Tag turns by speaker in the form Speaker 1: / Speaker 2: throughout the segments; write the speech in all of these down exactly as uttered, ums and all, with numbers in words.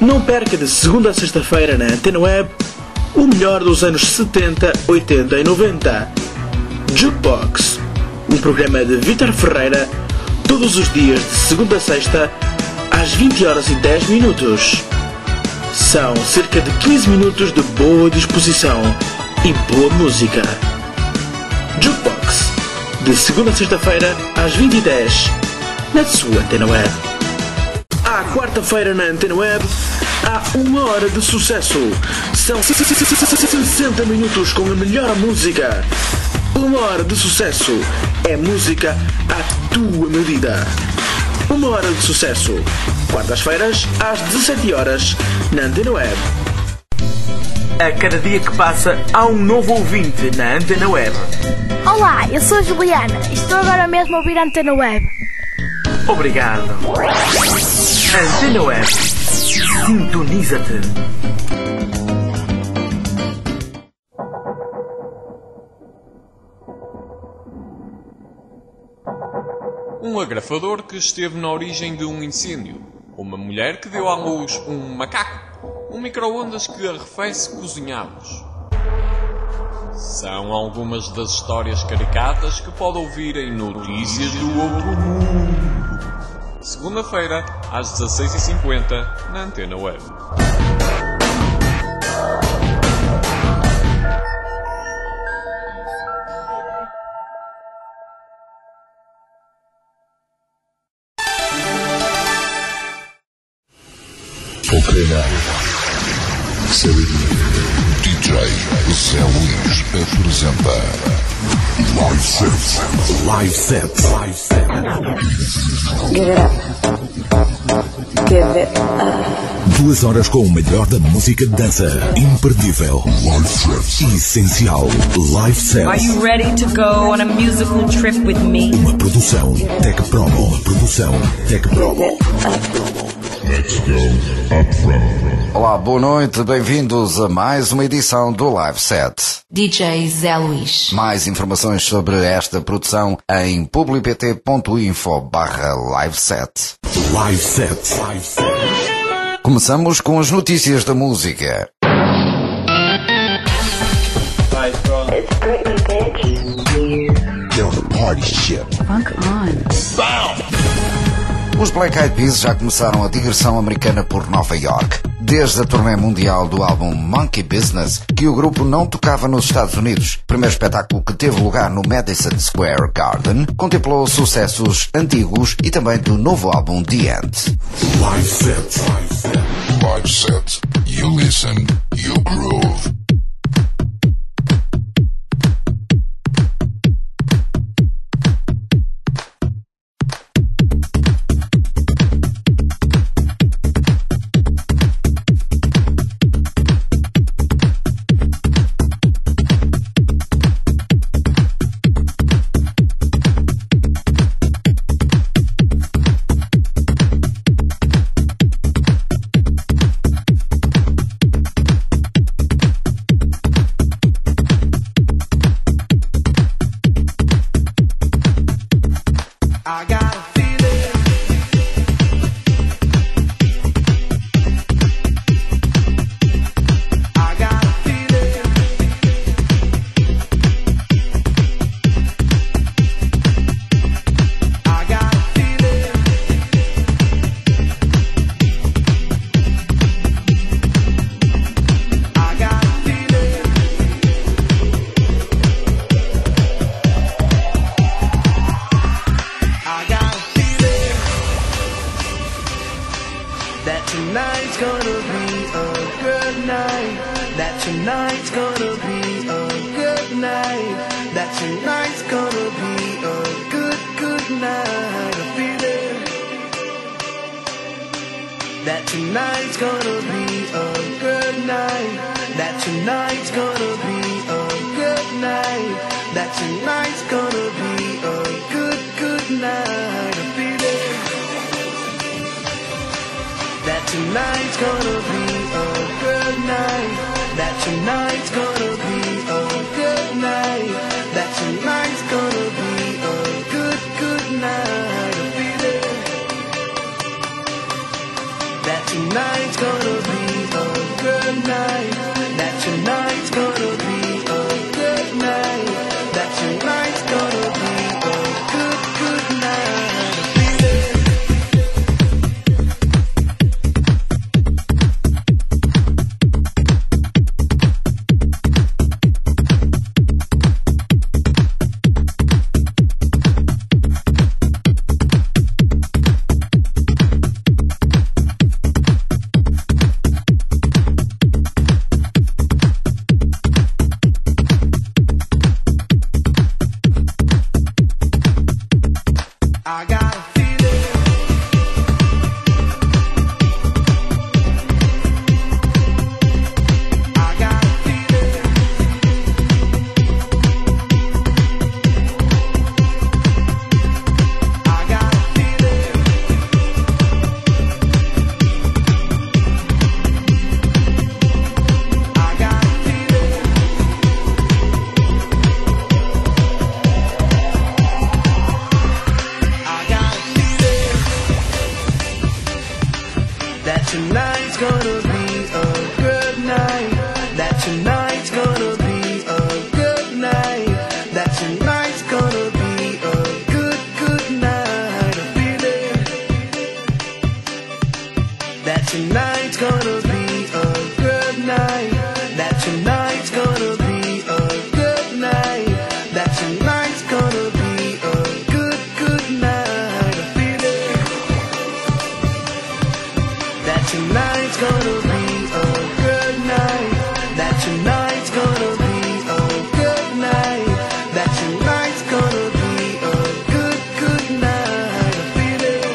Speaker 1: Não perca de segunda a sexta-feira na Antena Web o melhor dos anos setenta, oitenta e noventa. Jukebox, um programa de Vítor Ferreira, todos os dias de segunda a sexta, às vinte horas e dez minutos. São cerca de quinze minutos de boa disposição e boa música. Jukebox, de segunda a sexta-feira, às vinte e dez, na sua Antena Web. À quarta-feira na Antena Web, há uma hora de sucesso. São sessenta minutos com a melhor música. Uma hora de sucesso é música à tua medida. Uma hora de sucesso. Quartas-feiras, às dezassete horas, na Antena Web. A cada dia que passa, há um novo ouvinte na Antena Web.
Speaker 2: Olá, eu sou a Juliana e estou agora mesmo a ouvir a Antena Web.
Speaker 1: Obrigado. Antena Web. Sintoniza-te.
Speaker 3: Um agrafador que esteve na origem de um incêndio. Uma mulher que deu à luz um macaco. Um micro-ondas que arrefece cozinhados. São algumas das histórias caricatas que pode ouvir em Notícias do Outro Mundo. Segunda-feira, às dezasseis e cinquenta, na Antena Web.
Speaker 4: Ok, now. D J Zé Luís apresenta Live Set. Live Set. Live Set.
Speaker 5: Give it up. Give it up.
Speaker 4: Duas horas com o melhor da música de dança. Imperdível. Live Set. Essencial. Live Set.
Speaker 6: Are you ready to go on a musical trip with me?
Speaker 4: Uma produção Tech Promo. Uma produção Tech Promo. Let's go up front.
Speaker 7: Olá, boa noite, bem-vindos a mais uma edição do Live Set.
Speaker 8: D J Zé Luís.
Speaker 7: Mais informações sobre esta produção em publipt.info barra Live Set.
Speaker 4: Live Set.
Speaker 7: Começamos com as notícias da música.
Speaker 5: It's Britney, bitch.
Speaker 4: Get on the party ship.
Speaker 8: Funk on.
Speaker 4: Bow!
Speaker 7: Os Black Eyed Peas já começaram a digressão americana por Nova York. Desde a turnê mundial do álbum Monkey Business, que o grupo não tocava nos Estados Unidos. Primeiro espetáculo que teve lugar no Madison Square Garden, contemplou sucessos antigos e também do novo álbum The End.
Speaker 4: Live Set. Live Set. You listen, you groove.
Speaker 9: Tonight's gonna
Speaker 1: tonight's gonna be a good night. That tonight's gonna be a good night. That tonight's gonna be a good, good night. I feel it. That tonight's gonna be a good night. That tonight's gonna be a good night. That tonight's gonna be a good, good night. I feel it. That tonight's gonna be a good night. That tonight's gonna be a good night. That tonight's gonna be a good, good night. I feel it.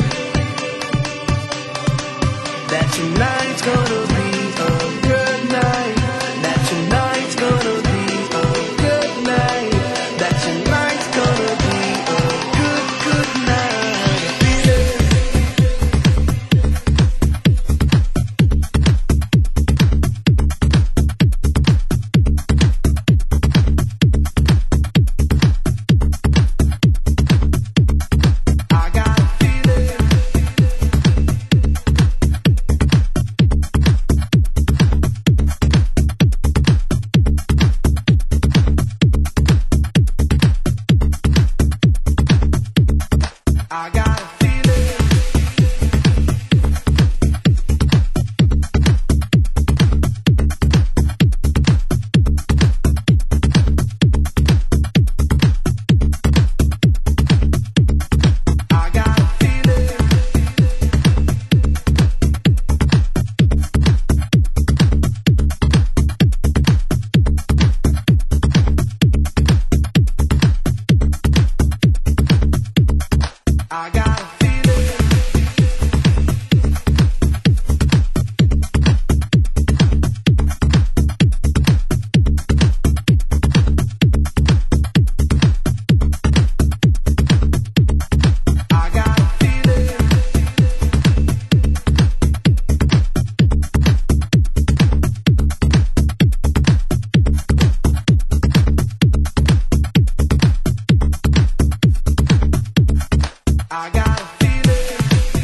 Speaker 1: That tonight's gonna be a good night. That tonight's gonna be a good night. That tonight's gonna be a good, good night. I feel it. I got a feeling. I got a feeling. I got a feeling. I got a feeling. I got a feeling. I got a feeling.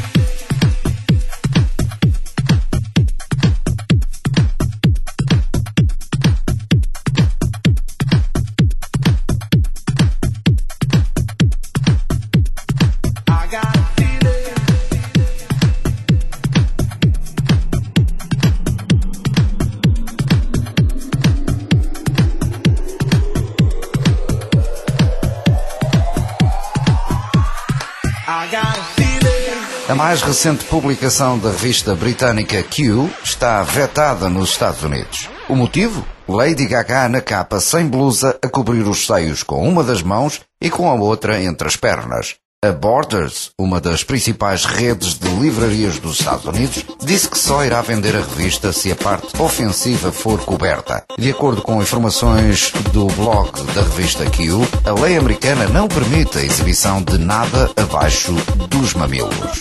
Speaker 1: I got a feeling. I got a feeling.
Speaker 7: A mais recente publicação da revista britânica Q está vetada nos Estados Unidos. O motivo? Lady Gaga na capa sem blusa a cobrir os seios com uma das mãos e com a outra entre as pernas. A Borders, uma das principais redes de livrarias dos Estados Unidos, disse que só irá vender a revista se a parte ofensiva for coberta. De acordo com informações do blog da revista Q, a lei americana não permite a exibição de nada abaixo dos mamilos.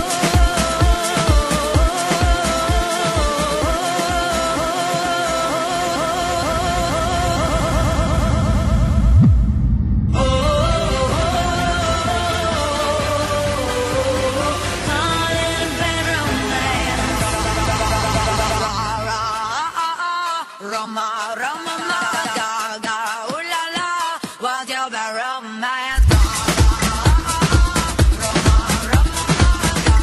Speaker 9: Roma, Roma, Gaga, ooh la la, what's your romance?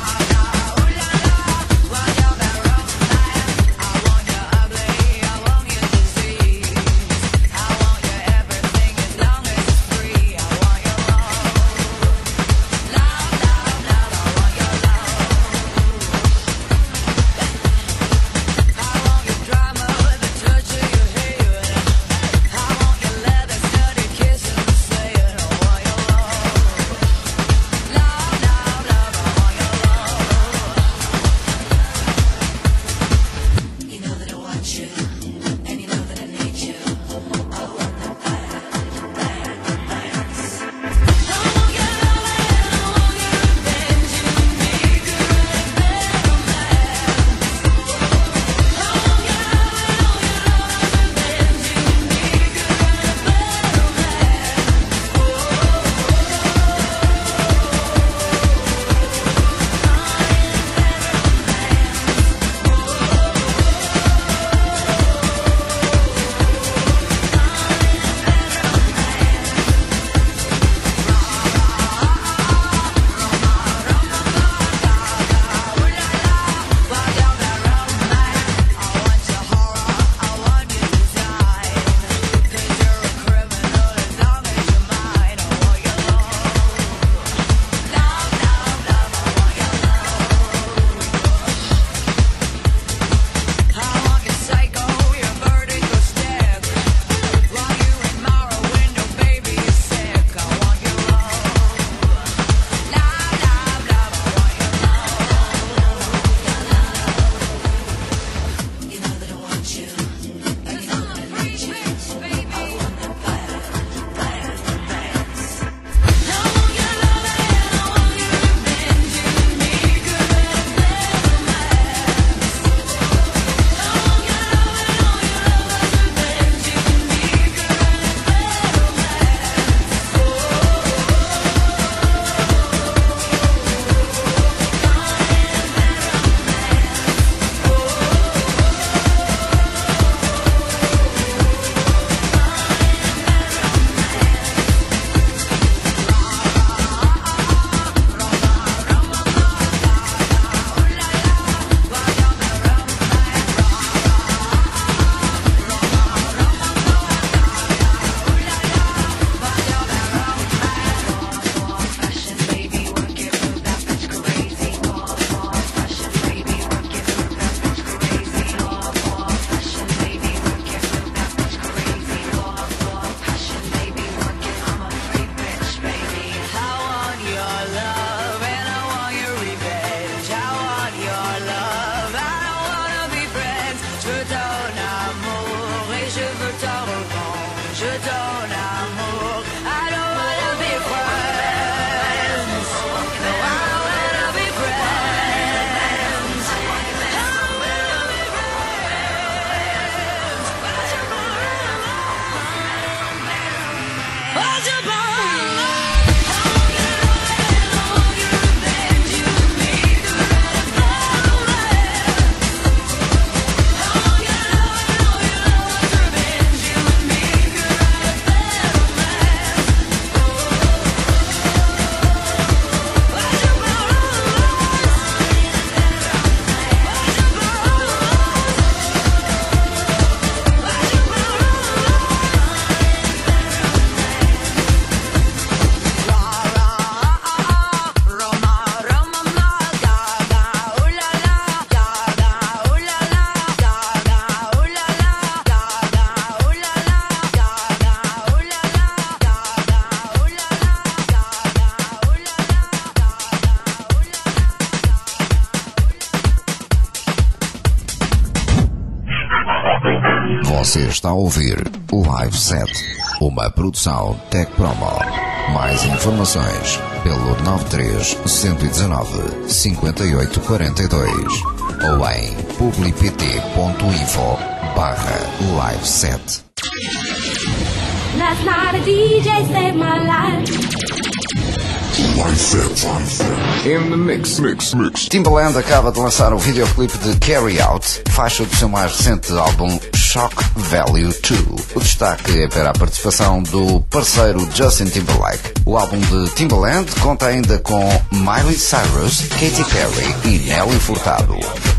Speaker 7: Você está a ouvir o Live Set, uma produção Tech Promo. Mais informações pelo nove três, um um nove, cinco oito quatro dois ou em publipt ponto info barra live set.
Speaker 10: Last night a D J saved my life.
Speaker 4: Live Set. In the mix, mix, mix.
Speaker 7: Timbaland acaba de lançar o videoclipe de Carry Out, faixa do seu mais recente álbum Shock Value dois. O destaque é para a participação do parceiro Justin Timberlake. O álbum de Timbaland conta ainda com Miley Cyrus, Katy Perry e Nelly Furtado.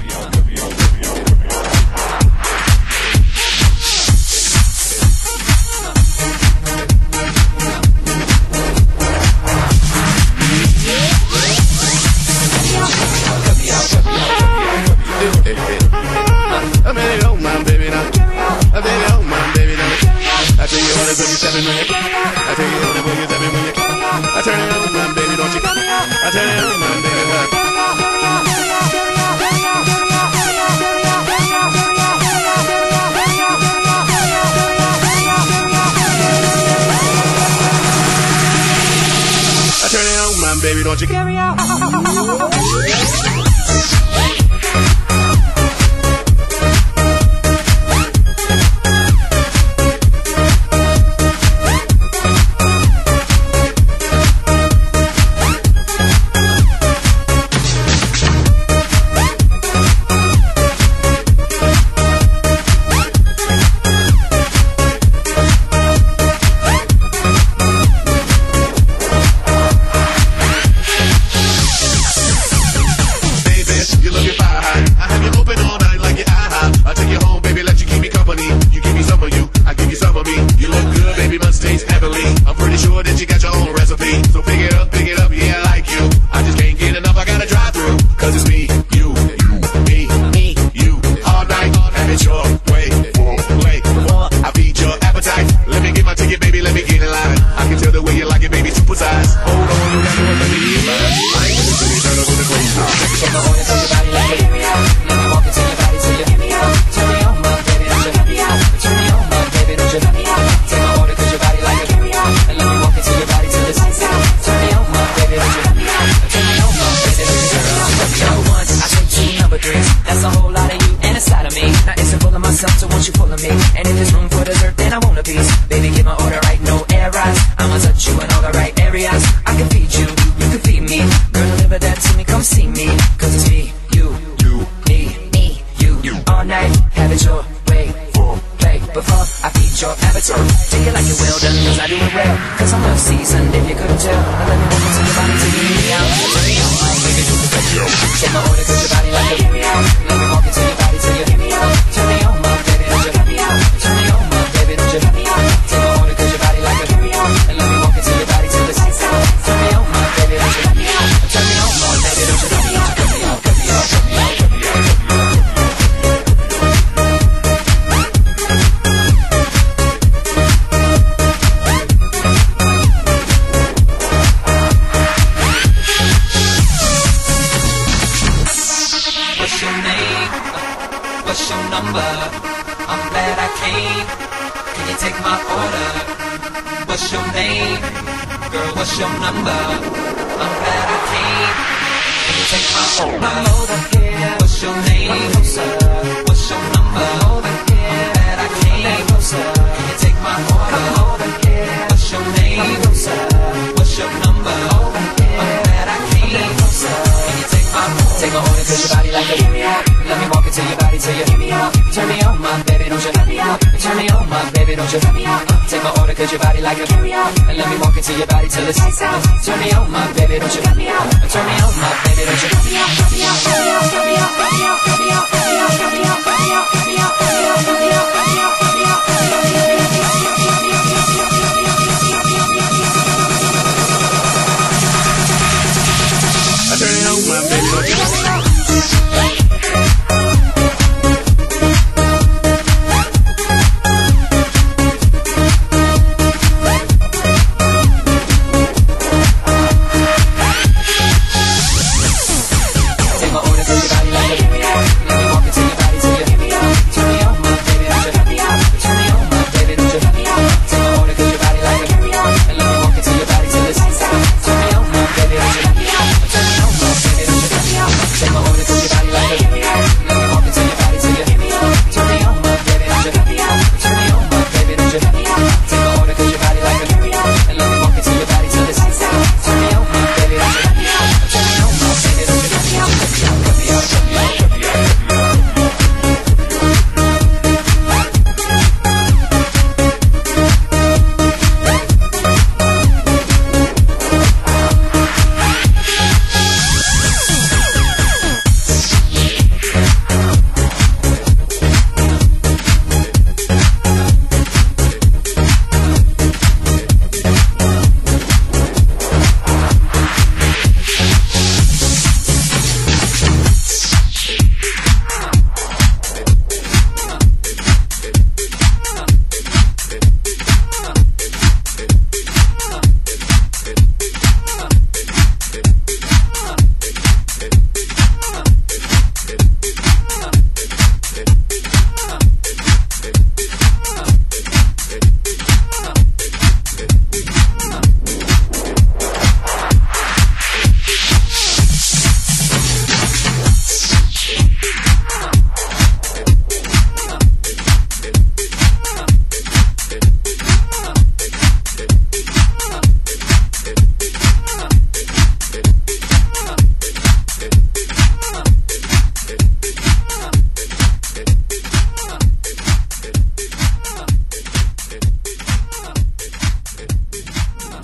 Speaker 11: I mean, it don't mind, baby, now. I mean, it don't mind, baby, now. I tell you what, it's when you step in when you I tell you what, it's when you step in when you I turn it on, man, baby, don't you? I turn it on, man, baby, what? I turn it on, man, baby, don't you? Carry out.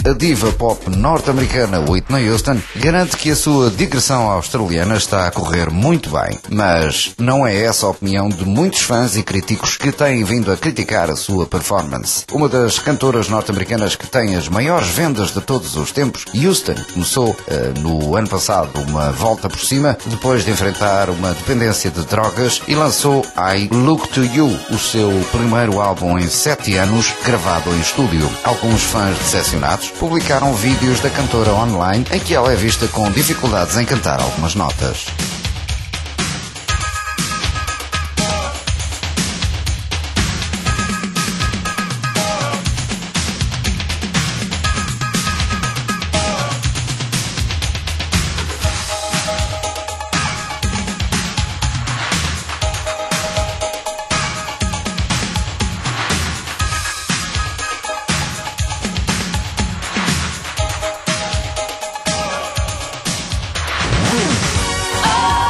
Speaker 7: A diva pop norte-americana Whitney Houston garante que a sua digressão australiana está a correr muito bem, mas não é essa a opinião de muitos fãs e críticos que têm vindo a criticar a sua performance. Uma das cantoras norte-americanas que tem as maiores vendas de todos os tempos, Houston, começou uh, no ano passado uma volta por cima depois de enfrentar uma dependência de drogas e lançou I Look to You, o seu primeiro álbum em sete anos, gravado em estúdio. Alguns fãs decepcionados publicaram vídeos da cantora online em que ela é vista com dificuldades em cantar algumas notas.
Speaker 9: Oh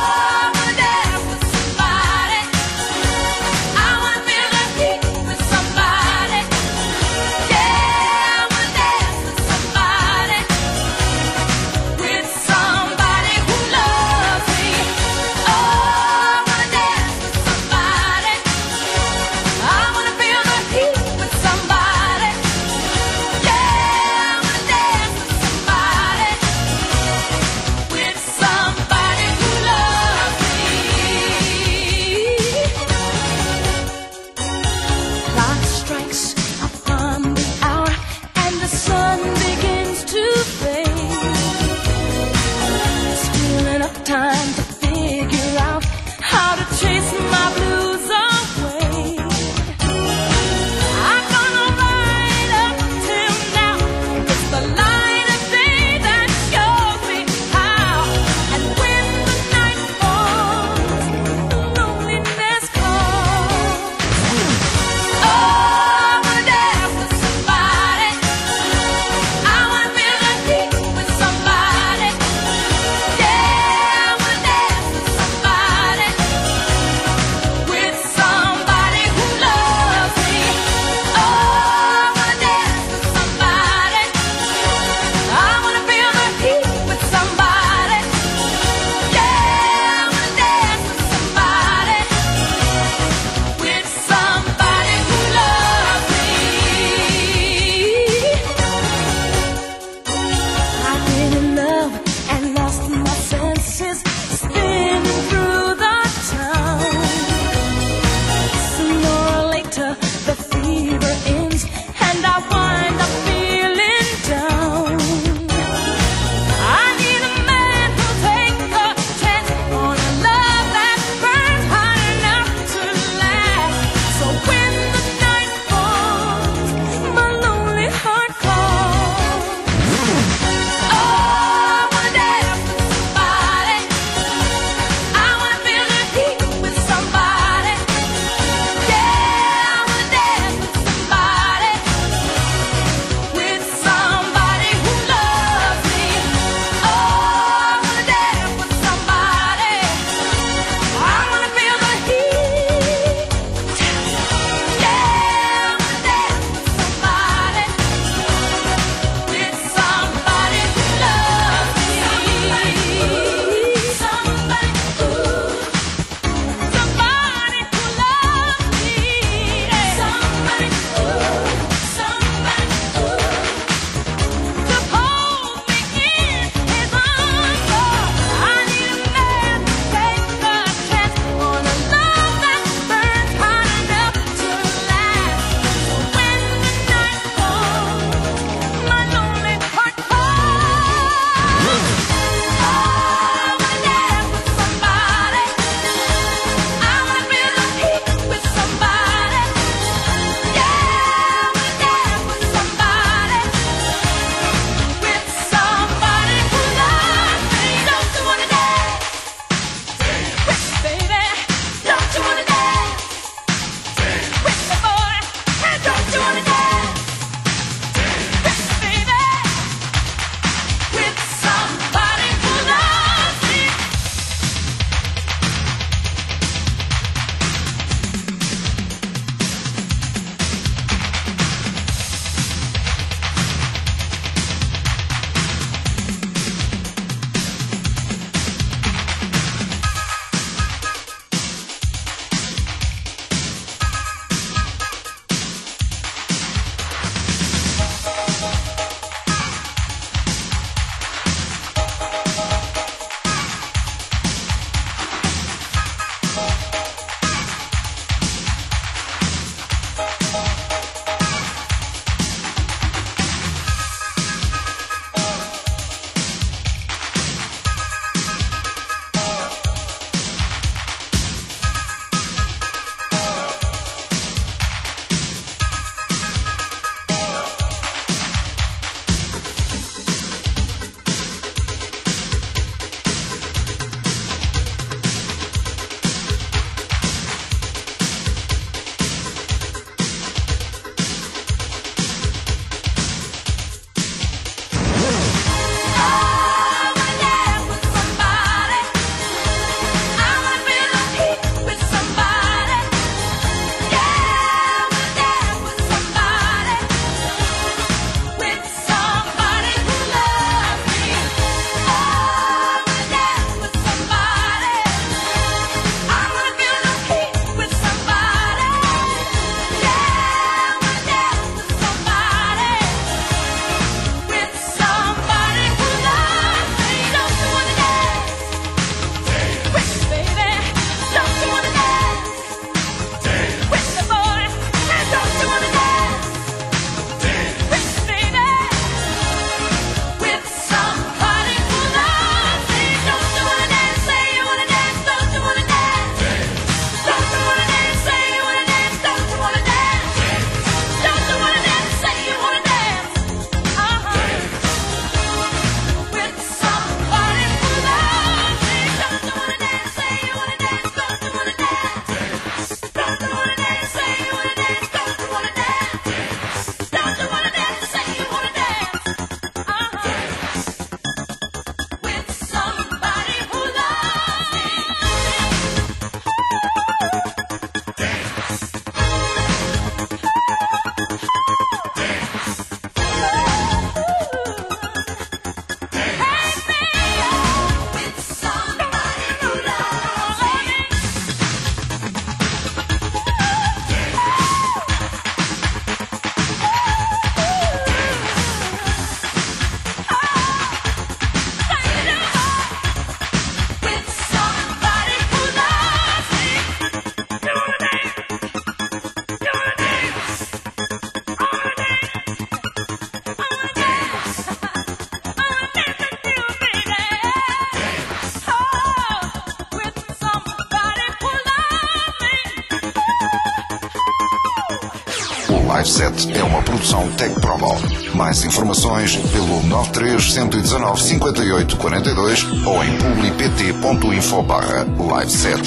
Speaker 7: Live Set é uma produção Tech Promo. Mais informações pelo nove três um um nove, cinco oito quatro dois ou em publipt ponto info barra live set.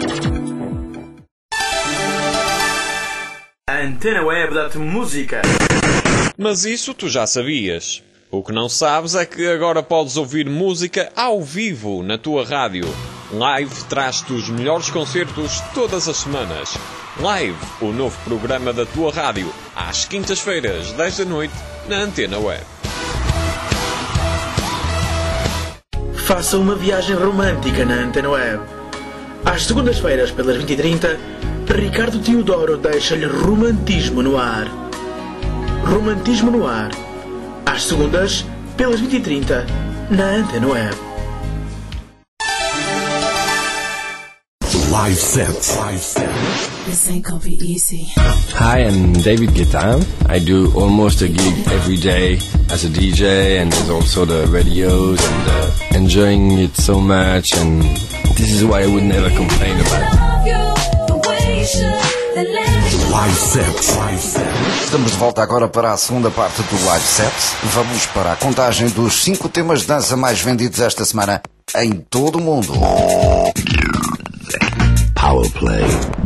Speaker 1: A Antena Web dá-te música.
Speaker 3: Mas isso tu já sabias. O que não sabes é que agora podes ouvir música ao vivo na tua rádio. Live traz-te os melhores concertos todas as semanas. Live, o novo programa da tua rádio, às quintas-feiras, dez da noite, na Antena Web.
Speaker 1: Faça uma viagem romântica na Antena Web. Às segundas-feiras, pelas vinte e trinta, Ricardo Teodoro deixa-lhe romantismo no ar. Romantismo no ar. Às segundas, pelas vinte e trinta, na Antena Web.
Speaker 4: Live Set. Live Set.
Speaker 12: This ain't gonna be easy.
Speaker 13: Hi, I'm David Guetta. I do almost a gig every day as a D J, and there's also the radios, and uh, enjoying it so much, and this is what I would never complain about.
Speaker 4: Live Set. Live Set.
Speaker 7: Estamos de volta agora para a segunda parte do Live Set. Vamos para a contagem dos cinco temas de dança mais vendidos esta semana em todo o mundo.
Speaker 4: Power Play.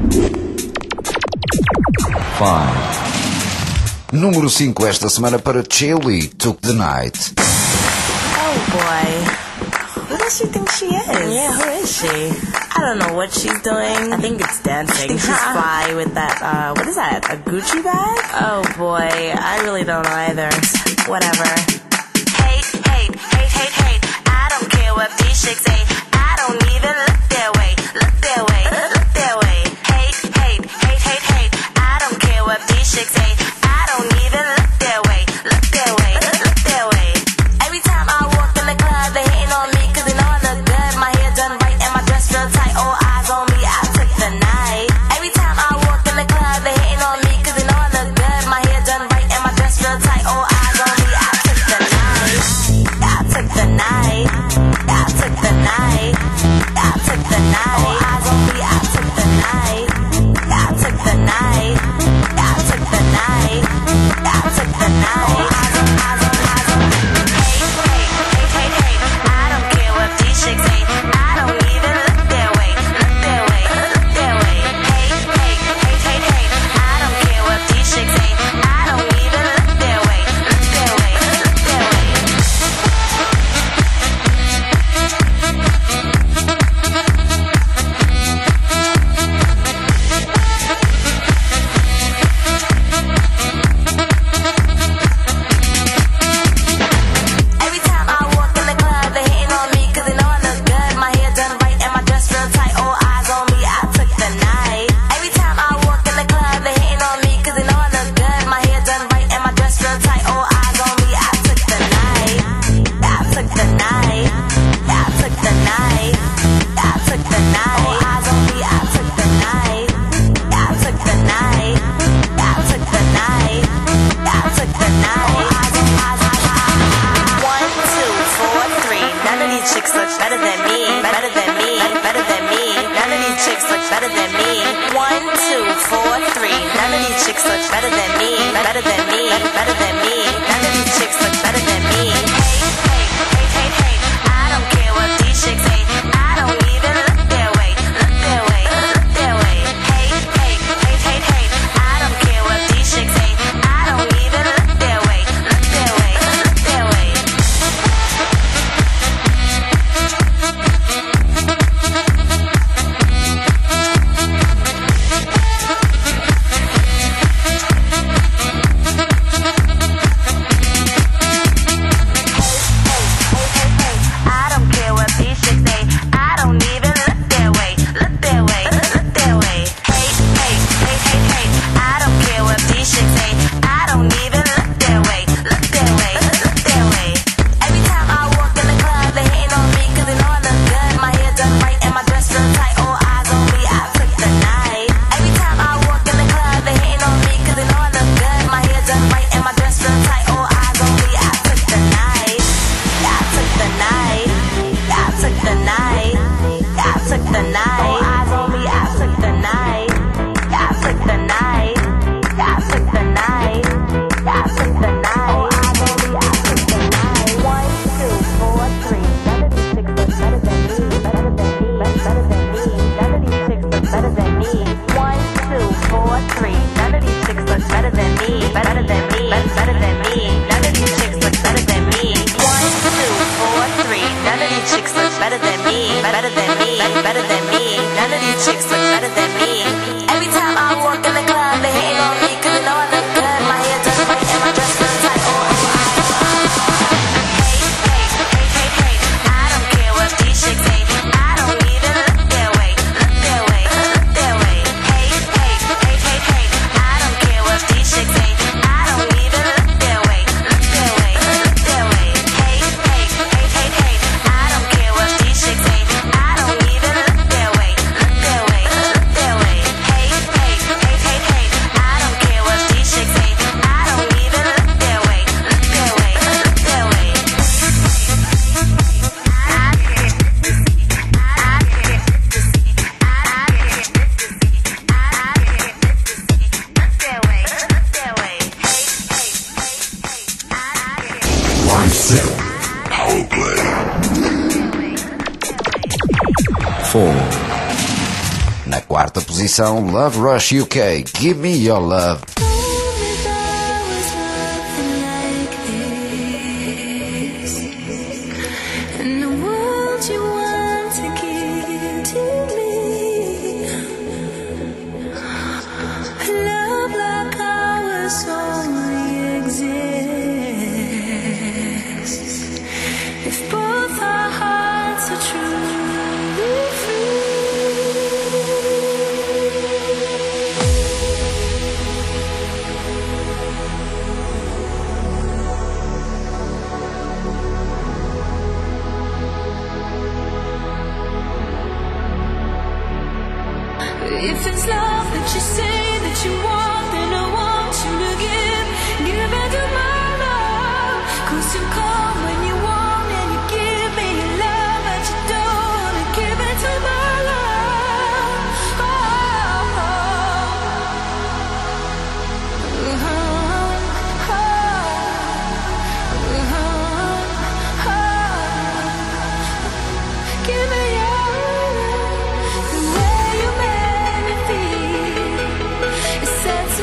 Speaker 7: Five. Número cinco esta semana para Chili, Took the Night.
Speaker 14: Oh boy. Who does she think she is? Yeah, who is she? I don't know what she's doing. I think it's dancing. I think she's fly with that, uh, what is that? A Gucci bag? Oh boy, I really don't know either. Whatever. Hate, hate, hate, hate, hate. I don't care what these chicks say. I don't even look their way. Look their way. Look their way. Hate, hate, hate, hate, hate. I don't care what these chicks say. I don't even look their way. Look their way. Look their way. Every time I walk in the club, they hating on me 'cause they know I look good. My hair done right and my dress real tight. All eyes on me, I took the night. Every time I walk in the club, they hating on me 'cause they know I look good. My hair done right and my dress real tight. All eyes on me, I took the night. I took the night. I took the night. I took the night. All eyes on me, I took the night. I took the night. I took the night. I took the night. Eyes on, eyes on, eyes on. Hate, hate, hate, hate, hate. I don't care what these chicks say. I don't even look their way. Look their way. Look their way. Hate, hate, hate, hate, hate. I don't care what these chicks say. I don't even look their way. Look their way. Look their way. Every time I walk in the club, they hating on me 'cause they know I look good. My hair done right and my dress real tight. All eyes on me, I took the night. Every time I walk in the club, they hating on me 'cause they know I look good. My hair done right and my dress real tight. All eyes on me, I took the night. I took the night. I took the night. I took the night. All eyes on me, I took the night. I took the night. I took the night. I took the night. Eyes on, eyes on, eyes on. One, two, four, three. None of these chicks look better than me. Better than me. Better than me. None of these chicks look better than me. One, two, four, three. None of these chicks look better than me. Better than me. Better than me. None of these chicks look better than me. Hate, hate, hate, hate, hate. I don't care what these chicks say. I don't even look their way. Look their way. Look their way. Hate, hate, hate, hate, hate. I don't care what these chicks say. I don't even look their way. Look their way. Look their way. I don't care what these chicks say. I don't even look their way. Look their way. Look their way. Hate, hate, hate, hate, hate. I don't care what these chicks say. I don't even look their way. Look their way. Look their way. Every time I walk in the club, they hating on me 'cause they know I look good. My hair done right and my dress real tight. All eyes on me, I took the night. Every time I walk in the club, they hating on me 'cause they know I look good. My hair done right and my dress real tight. All eyes on me, I took the night. I took the night. I took the night. I took the night. All eyes on me, I took the night. I took the night. I took the night. chicks look better than me. Every time I walk in the club, they hate on me, cause they know I look good. My hair done right and my dress feels tight. Oh, oh, I, hey, hey, hey, hey, hey. I don't care what these chicks say. I don't even look their way, look their way, look their way. Hey, hey, hey, hey, hey. I don't care what these chicks say. I don't even look their way, look their way, look their way. Hey, hey, hey, hey, hey. I don't care what these chicks say. I don't even look their way, look their way, look their way. Hey, hey, hey, hey, hey. I don't care what these chicks say. I don't even look their way, look their way, look their way.
Speaker 4: Live Set Power Play.
Speaker 7: four. Na quarta posição, Love Rush U K, Give Me Your Love.
Speaker 10: In the world you want to give to me, love like ours only exists if both our hearts are truly free. If it's love that you say that you want, then I want you to give, give it to my love. 'Cause you come when you want and you give me your love, but you don't wanna give it to my love. Oh, oh, oh, oh, oh. Give me your love, the way you make me feel. It sets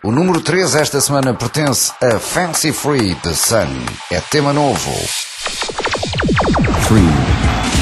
Speaker 7: O número três esta semana pertence a Fancy Free de Sun. É tema novo.
Speaker 4: Three.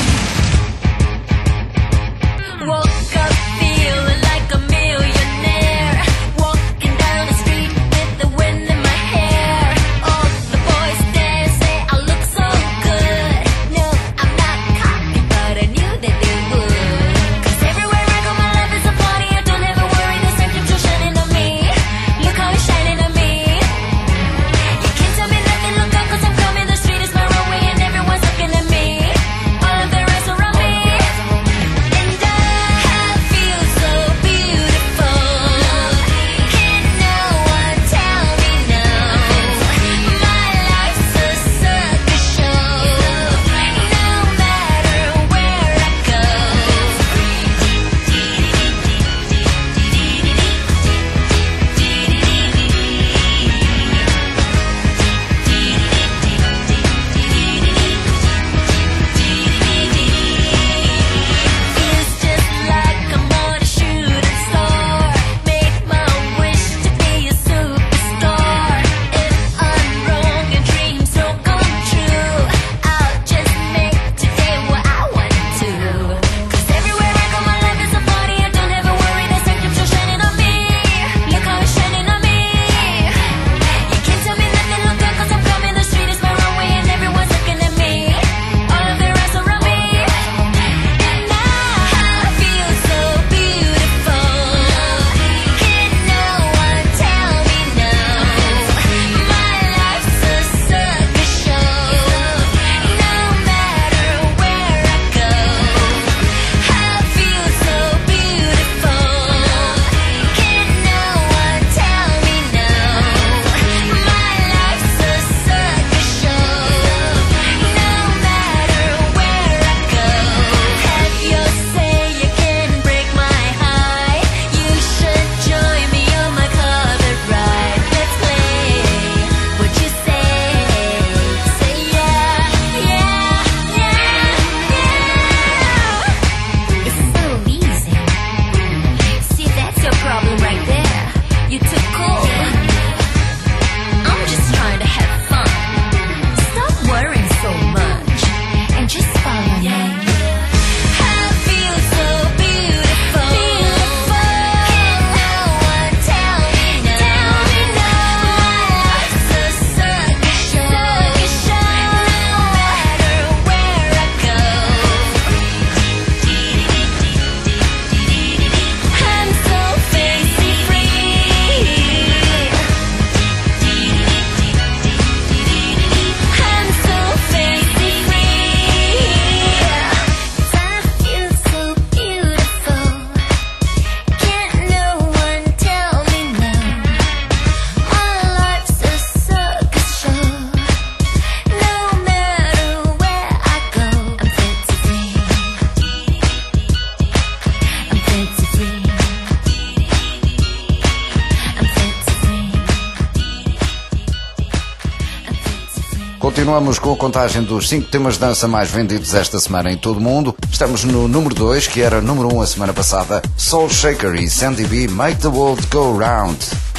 Speaker 7: Continuamos com a contagem dos cinco temas de dança mais vendidos esta semana em todo o mundo. Estamos no número dois, que era número um a semana passada. Soul Shaker e Sandy B, Make the World Go Round.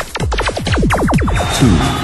Speaker 4: Two.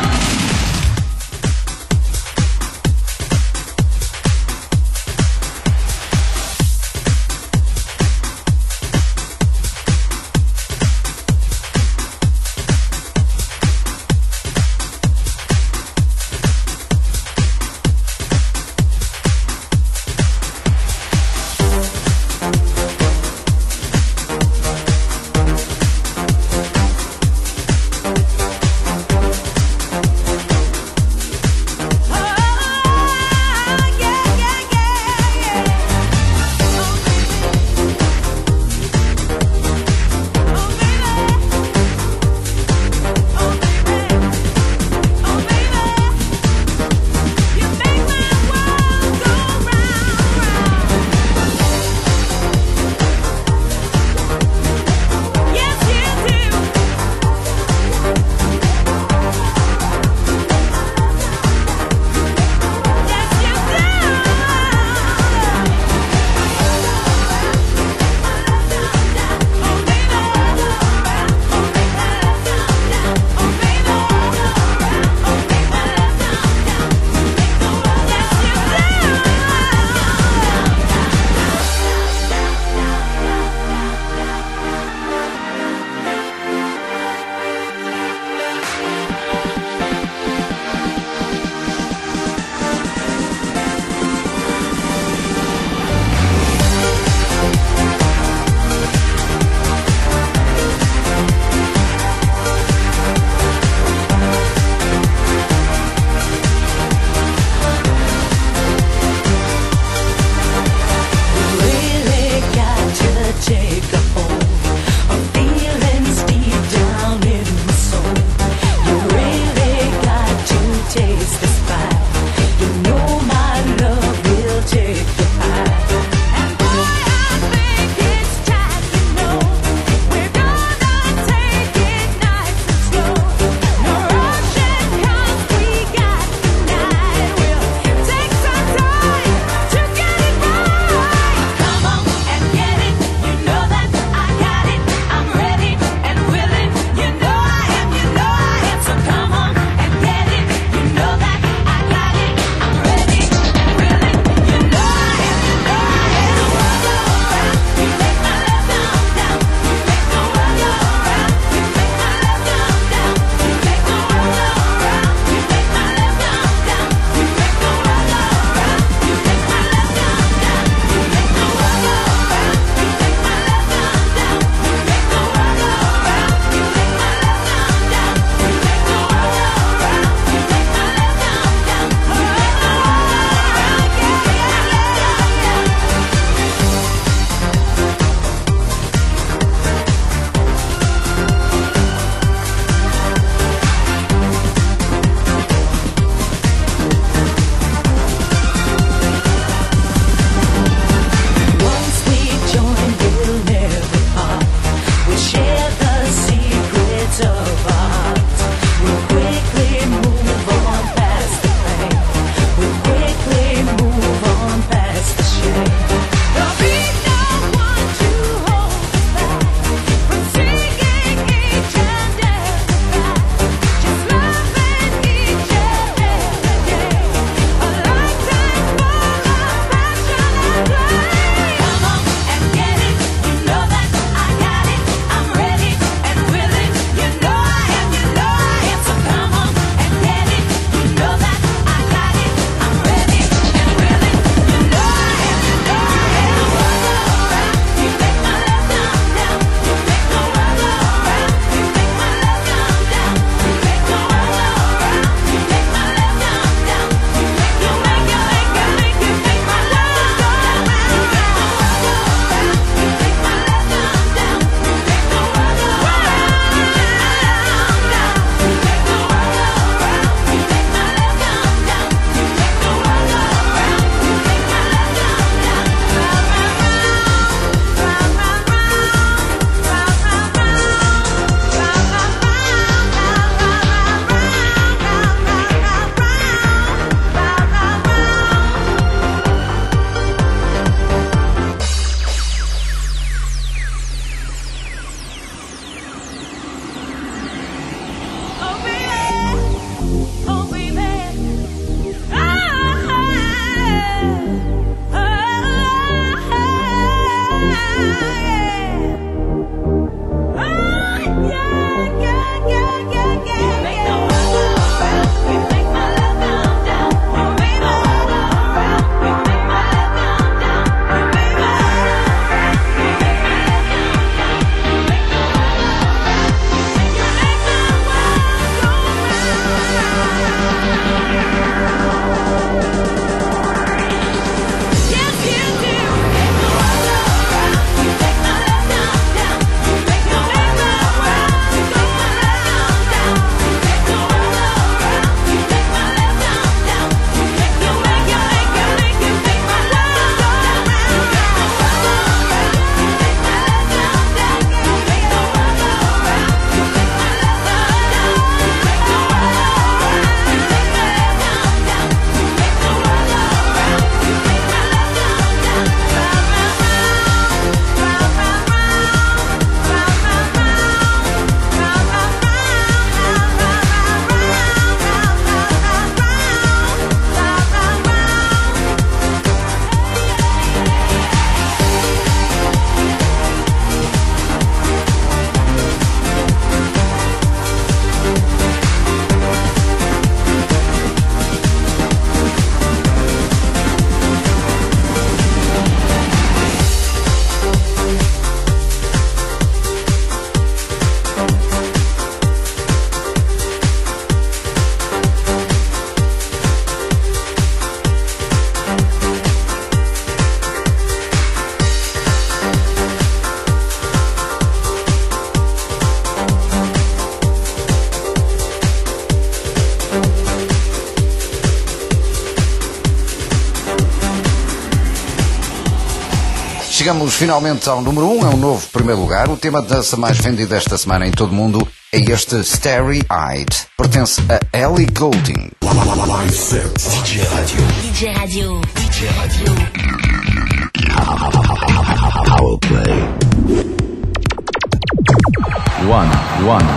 Speaker 7: Chegamos finalmente ao número um, é um novo primeiro lugar. O tema de dança mais vendido esta semana em todo o mundo é este Starry Eyed. Pertence a Ellie Goulding.
Speaker 4: Live set. D J Radio.
Speaker 10: D J Radio. D J Radio.
Speaker 4: Power play.
Speaker 15: One, one.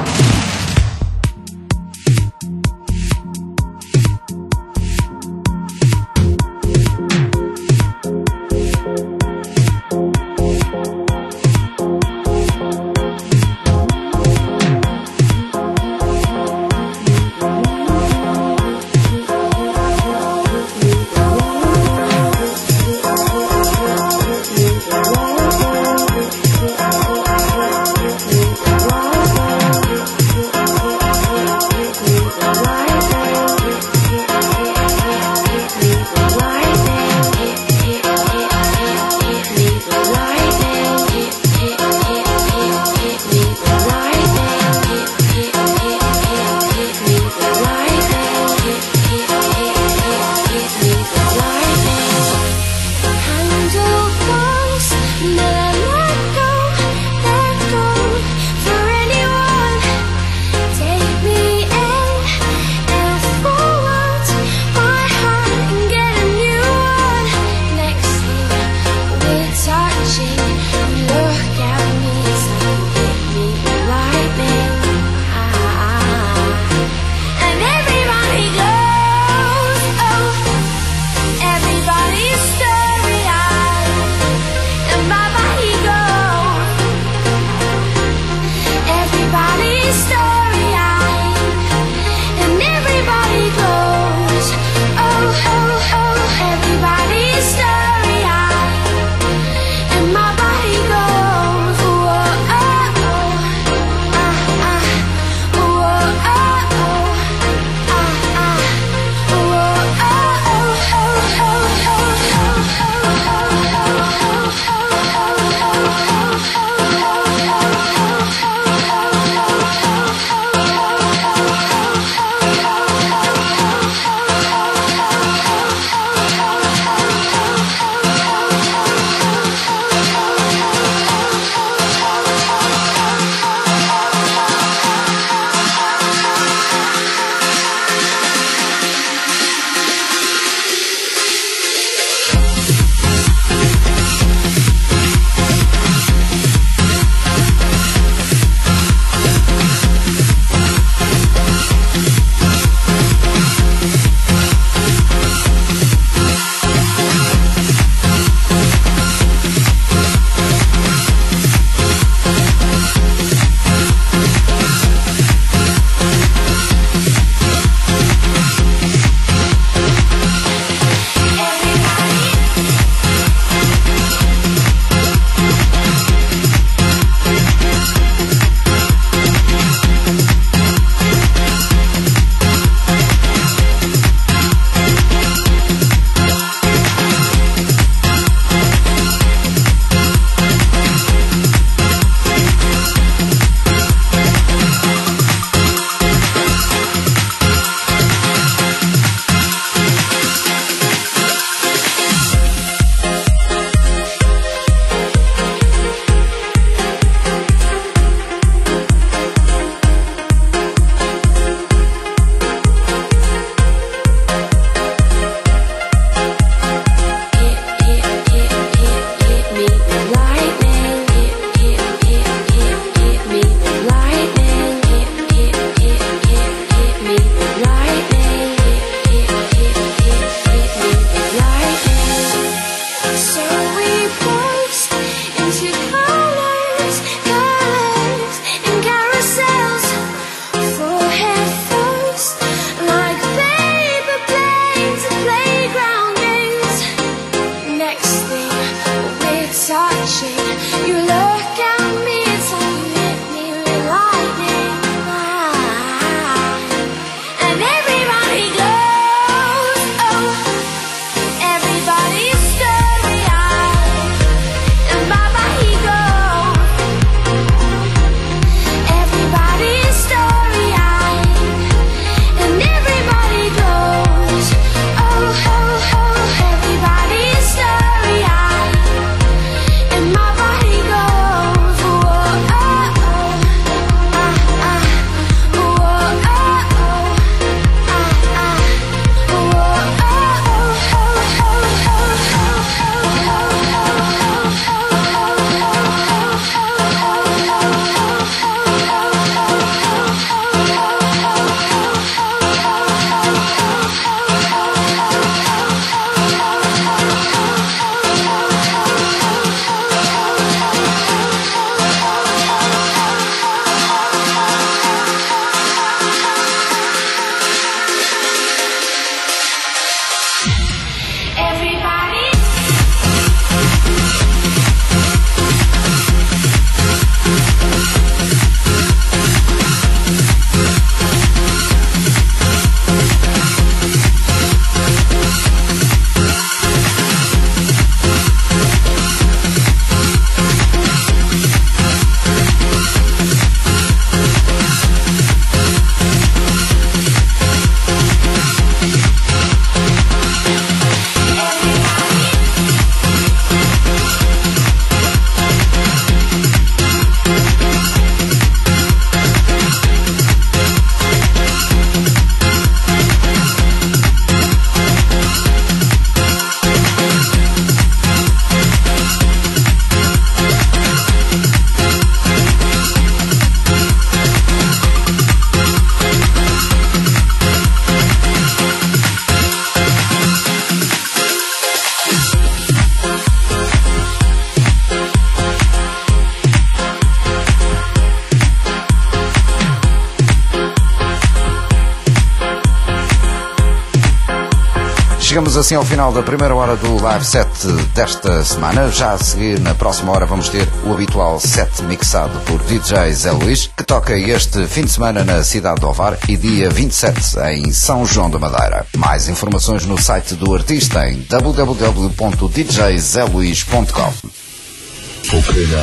Speaker 7: Chegamos assim ao final da primeira hora do live set desta semana. Já a seguir, na próxima hora, vamos ter o habitual set mixado por D J Zé Luís, que toca este fim de semana na cidade do Ovar e dia vinte e sete em São João da Madeira. Mais informações no site do artista em w w w ponto d j zé luís ponto com.
Speaker 4: Ok, now.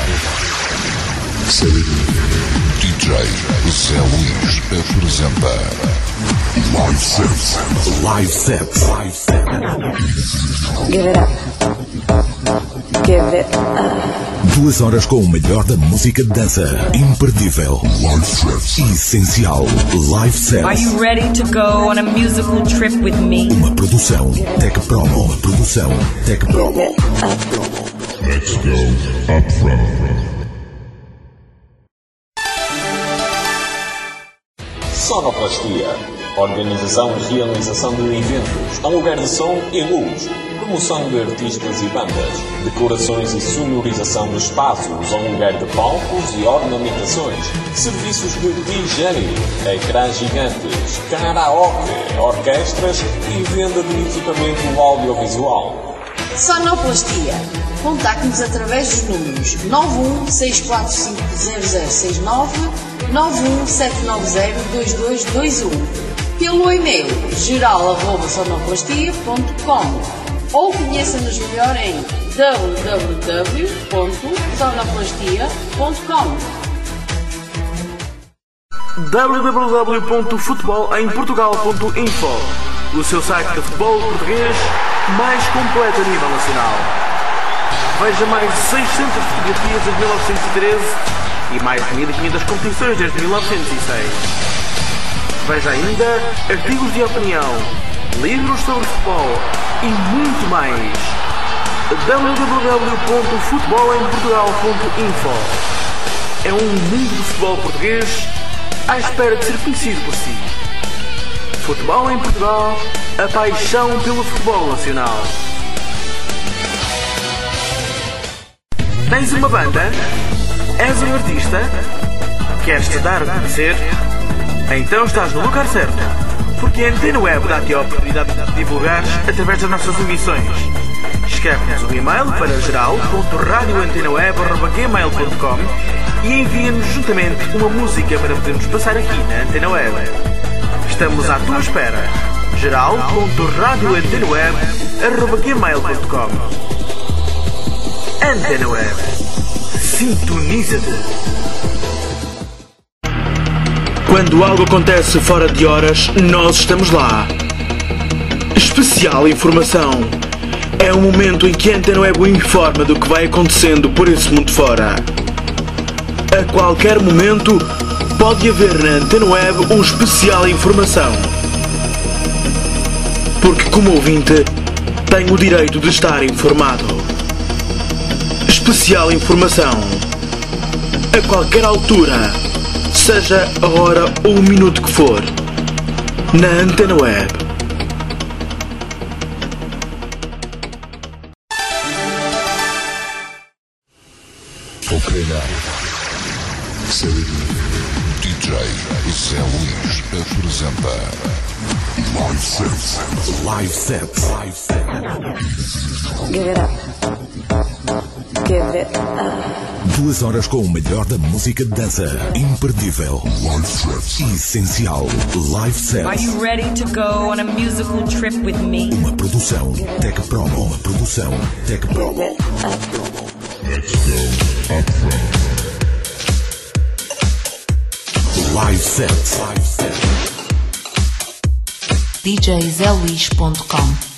Speaker 4: D J Zé Luís apresenta Live Set. Live Set. Live Set.
Speaker 5: Give it up. Give it up.
Speaker 4: Duas horas com o melhor da música de dança. Imperdível. Live Set. Essencial. Live Set.
Speaker 6: Are you ready to go on a musical trip with me?
Speaker 4: Uma produção Tech Promo. Uma produção Tech Promo. Let's go up front.
Speaker 3: Sonoplastia. Organização e realização de eventos, aluguer de som e luz, promoção de artistas e bandas, decorações e sonorização de espaços, aluguer de palcos e ornamentações, serviços de D J, ecrãs gigantes, karaoke, orquestras e venda de equipamento audiovisual.
Speaker 16: Sonoplastia. Contacte-nos através dos números nove um seis quatro cinco zero zero seis nove, nove um sete nove zero dois dois dois um, pelo e-mail geral arroba sonoplastia ponto com ou conheça-nos melhor em w w w ponto sonoplastia ponto com.
Speaker 1: w w w ponto futebol em portugal ponto info, o seu site de futebol português mais completo a nível nacional. Veja mais de seiscentas fotografias desde mil novecentos e treze e mais de mil e quinhentas competições desde mil novecentos e seis. Veja ainda artigos de opinião, livros sobre futebol e muito mais. w w w ponto futebol em portugal ponto info é um mundo do futebol português à espera de ser conhecido por si. Futebol em Portugal, a paixão pelo futebol nacional. Tens uma banda? És um artista? Queres-te dar a conhecer? Então estás no lugar certo, porque a Antena Web dá-te a oportunidade de divulgares através das nossas emissões. Escreve-nos um e-mail para geral ponto radio antena web arroba gmail ponto com e envia-nos juntamente uma música para podermos passar aqui na Antena Web. Estamos à tua espera. geral ponto radio antena web arroba gmail ponto com. Antena Web. Sintoniza-te. Quando algo acontece fora de horas, nós estamos lá. Especial informação. É o momento em que a Antena Web o informa do que vai acontecendo por esse mundo fora. A qualquer momento, pode haver na Antena Web um especial informação. Porque, como ouvinte, tenho o direito de estar informado. Especial informação. A qualquer altura, seja a hora ou o minuto que for, na Antena Web.
Speaker 4: Ok, now. D J Zé Luís apresenta Live Set. Live Set. Live Set.
Speaker 5: Give it up. Give it up.
Speaker 4: Duas horas com o melhor da música de dança. Imperdível. Live Set. Essencial. Live Set.
Speaker 6: Are you ready to go on a musical trip with me?
Speaker 4: Uma produção Tech Promo. Uma produção Tech Promo. Let's go up front. Live Set. Live Set.
Speaker 8: d j zé luís ponto com.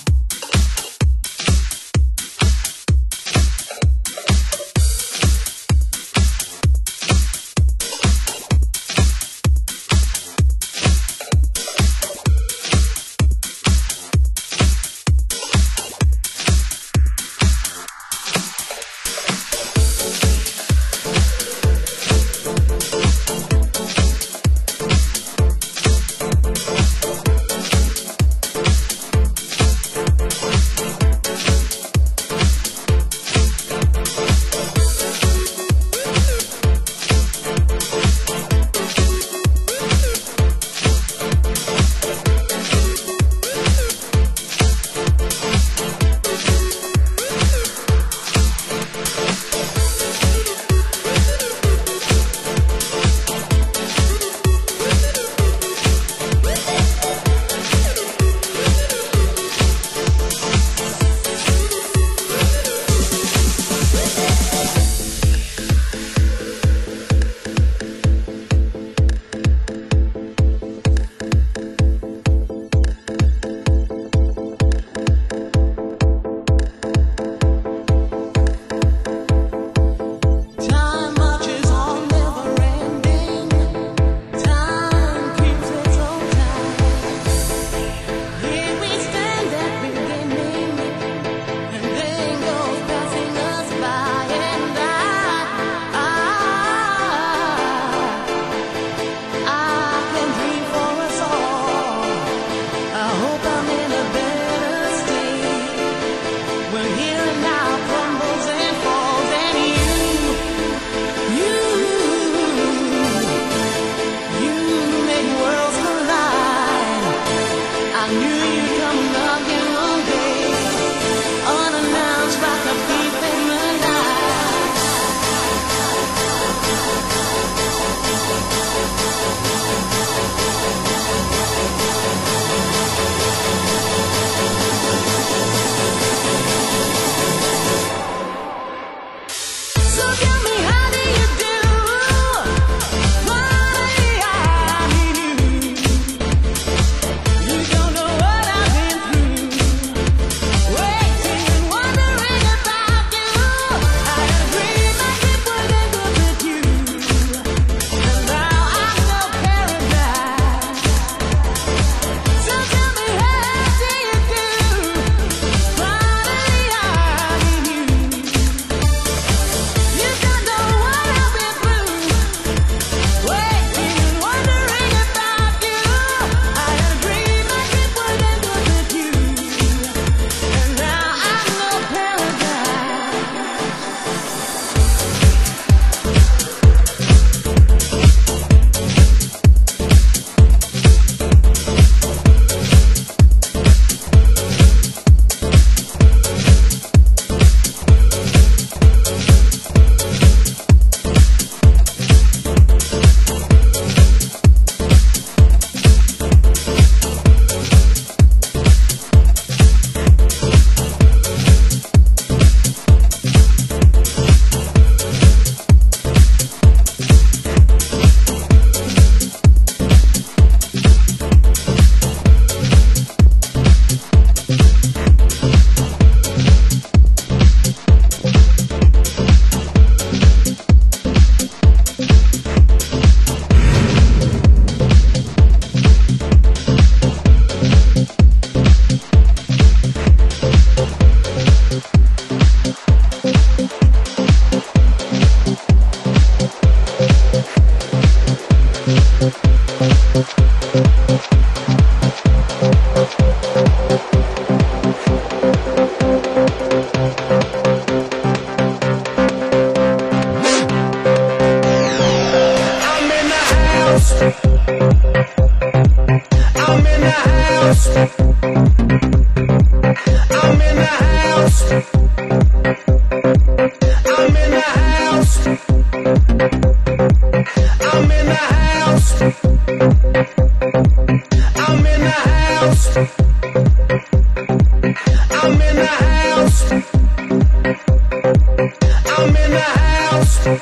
Speaker 11: I'm in the house. I'm in the house. I'm in the house. I'm in the house. I'm in the house.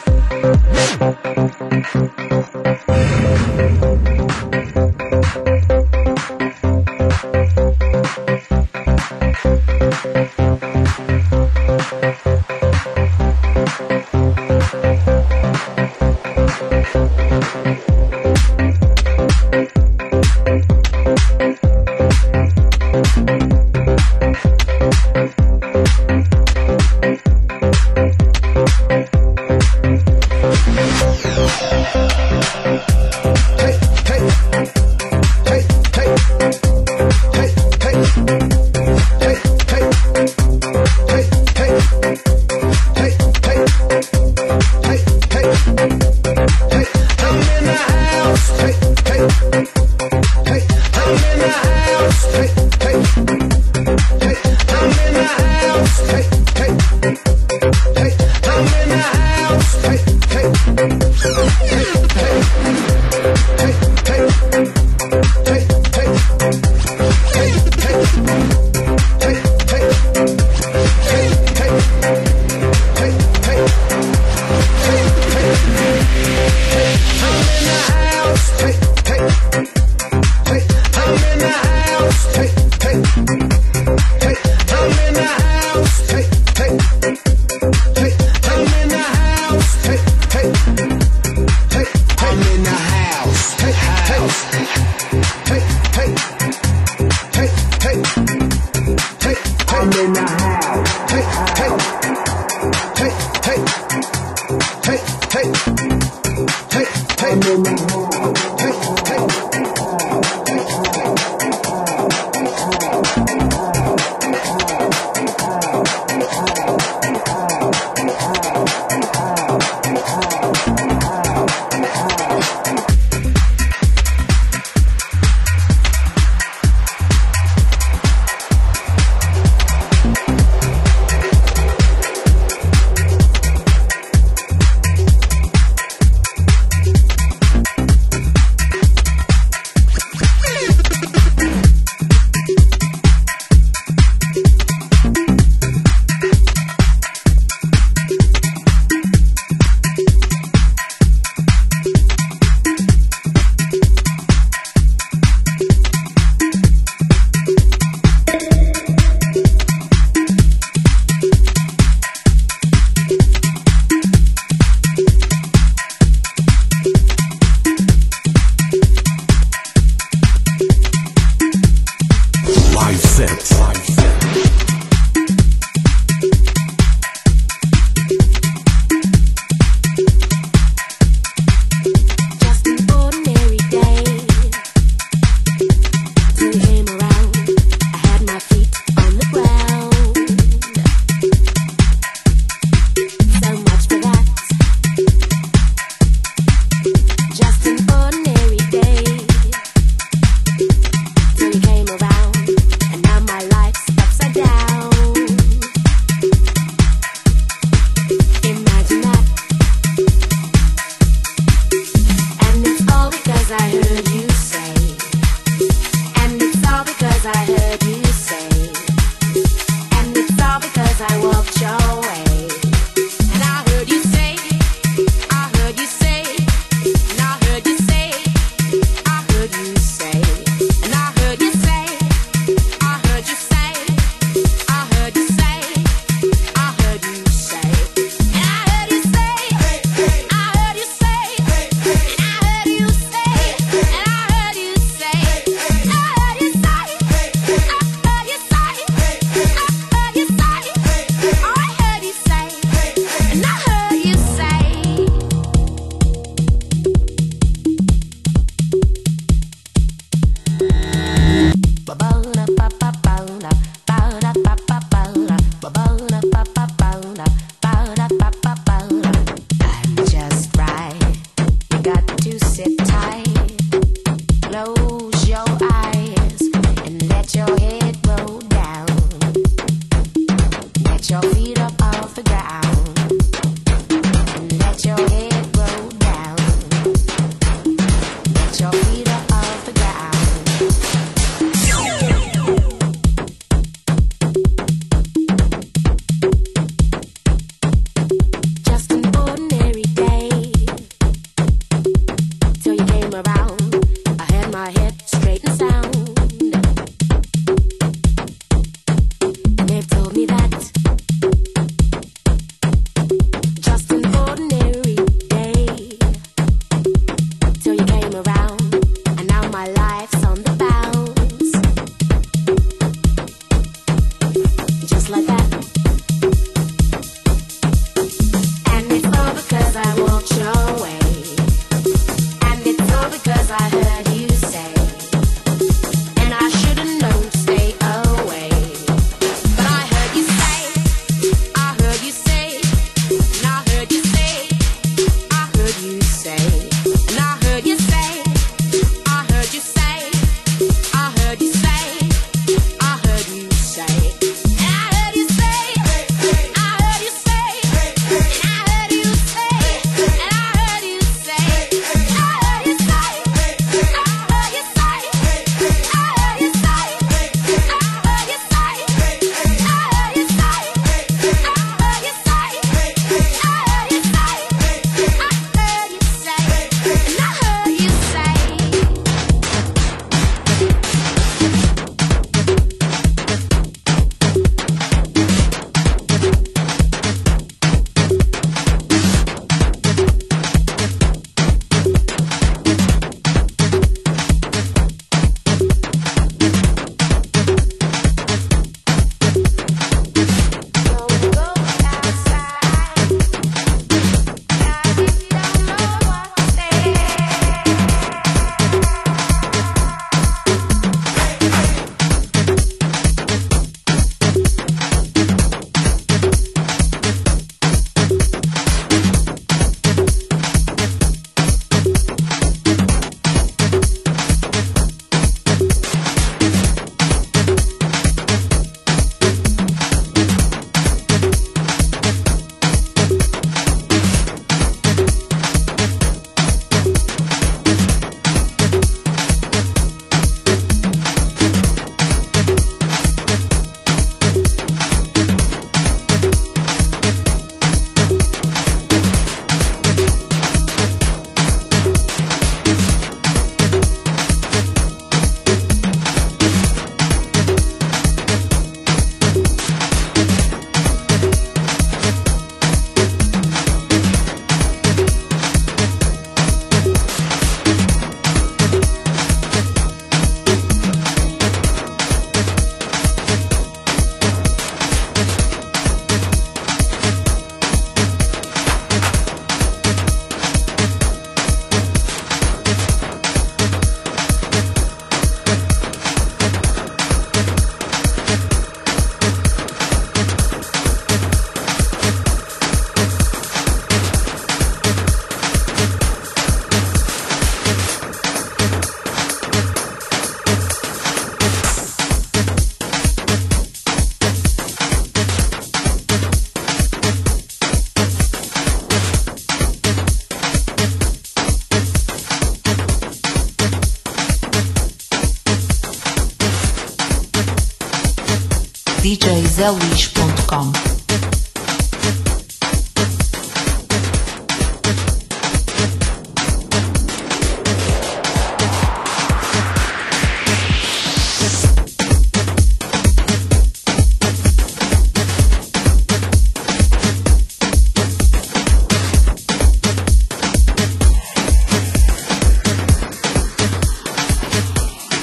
Speaker 8: zé luís ponto com.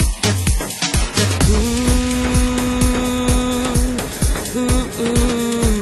Speaker 17: Mm-mm.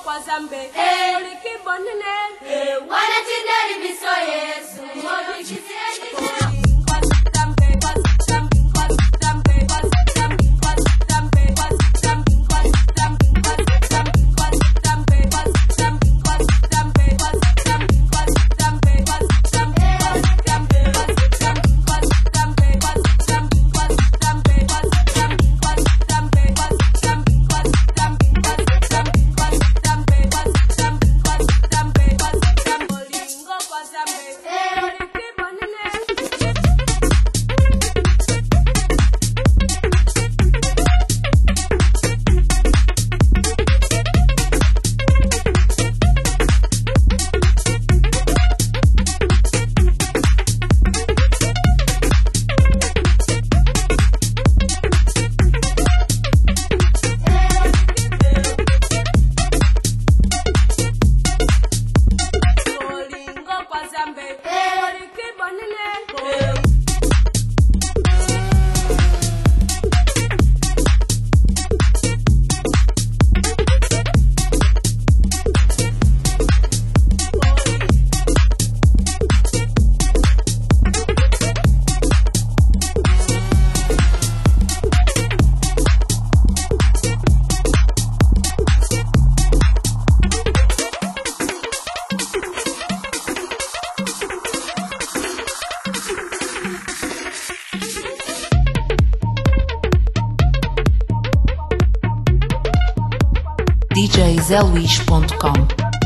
Speaker 10: kwa zambe Oli kibonene Wana tindari biso Yesu Modi kisieni
Speaker 8: D J zé luís ponto com.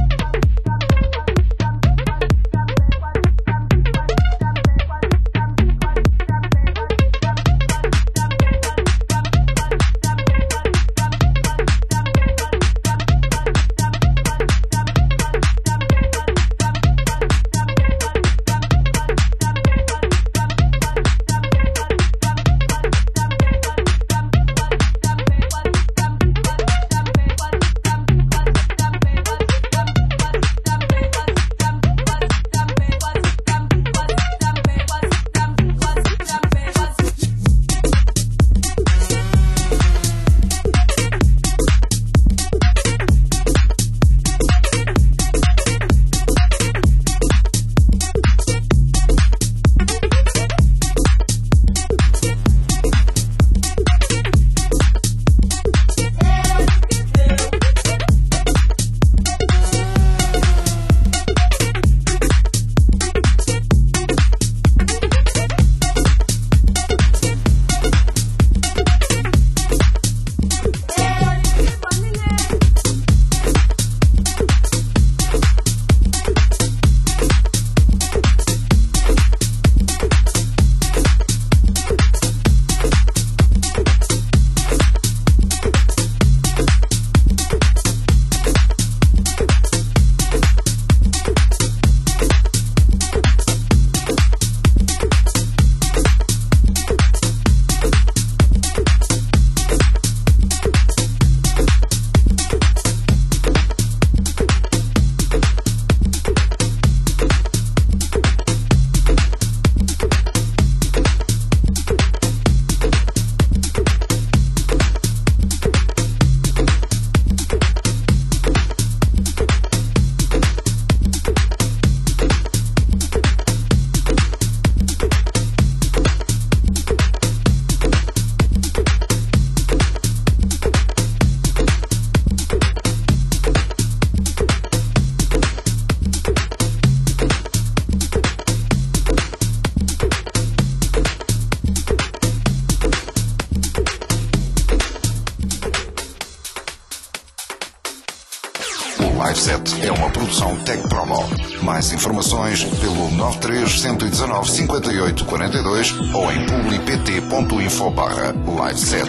Speaker 7: Live Set é uma produção Tech Promo. Mais informações pelo nove três um um nove cinco oito quatro dois ou em publipt ponto info barra live set.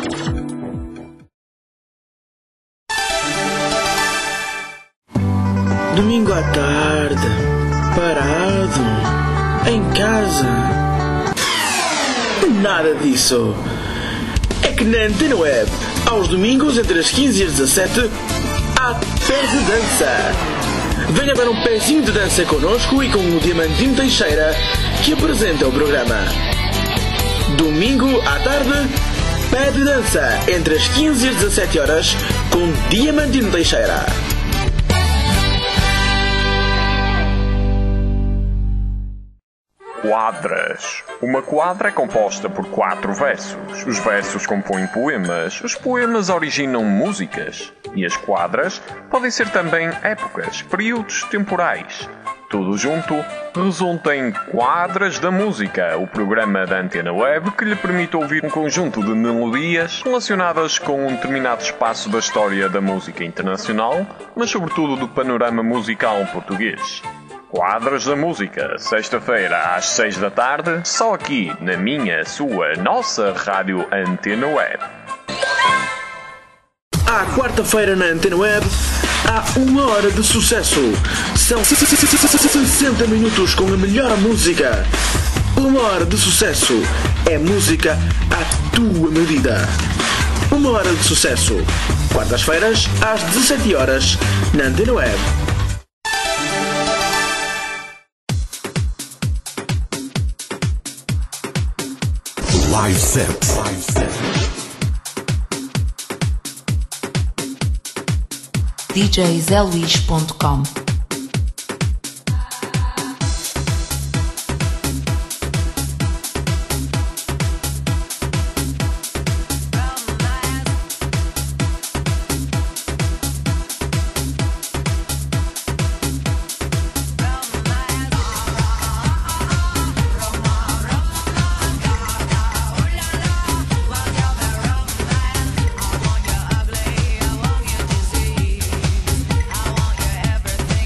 Speaker 1: Domingo à tarde, parado, em casa. Nada disso. É que na Antena Web, aos domingos entre as quinze e as dezassete, há Pés de Dança. Venha dar um pezinho de dança connosco e com o Diamantino Teixeira, que apresenta o programa. Domingo à tarde, Pé de Dança, entre as quinze e as dezassete horas, com Diamantino Teixeira.
Speaker 3: Quadras. Uma quadra é composta por quatro versos. Os versos compõem poemas, os poemas originam músicas. E as quadras podem ser também épocas, períodos temporais. Tudo junto resulta em Quadras da Música, o programa da Antena Web que lhe permite ouvir um conjunto de melodias relacionadas com um determinado espaço da história da música internacional, mas sobretudo do panorama musical português. Quadras da Música, sexta-feira às seis da tarde, só aqui na minha, sua, nossa rádio Antena Web.
Speaker 1: À quarta-feira na Antena Web, há uma hora de sucesso. São sessenta minutos com a melhor música. Uma hora de sucesso é música à tua medida. Uma hora de sucesso. Quartas-feiras às dezassete horas na Antena Web.
Speaker 4: Live set. Live set.
Speaker 8: D J zé luís ponto com.
Speaker 9: Everything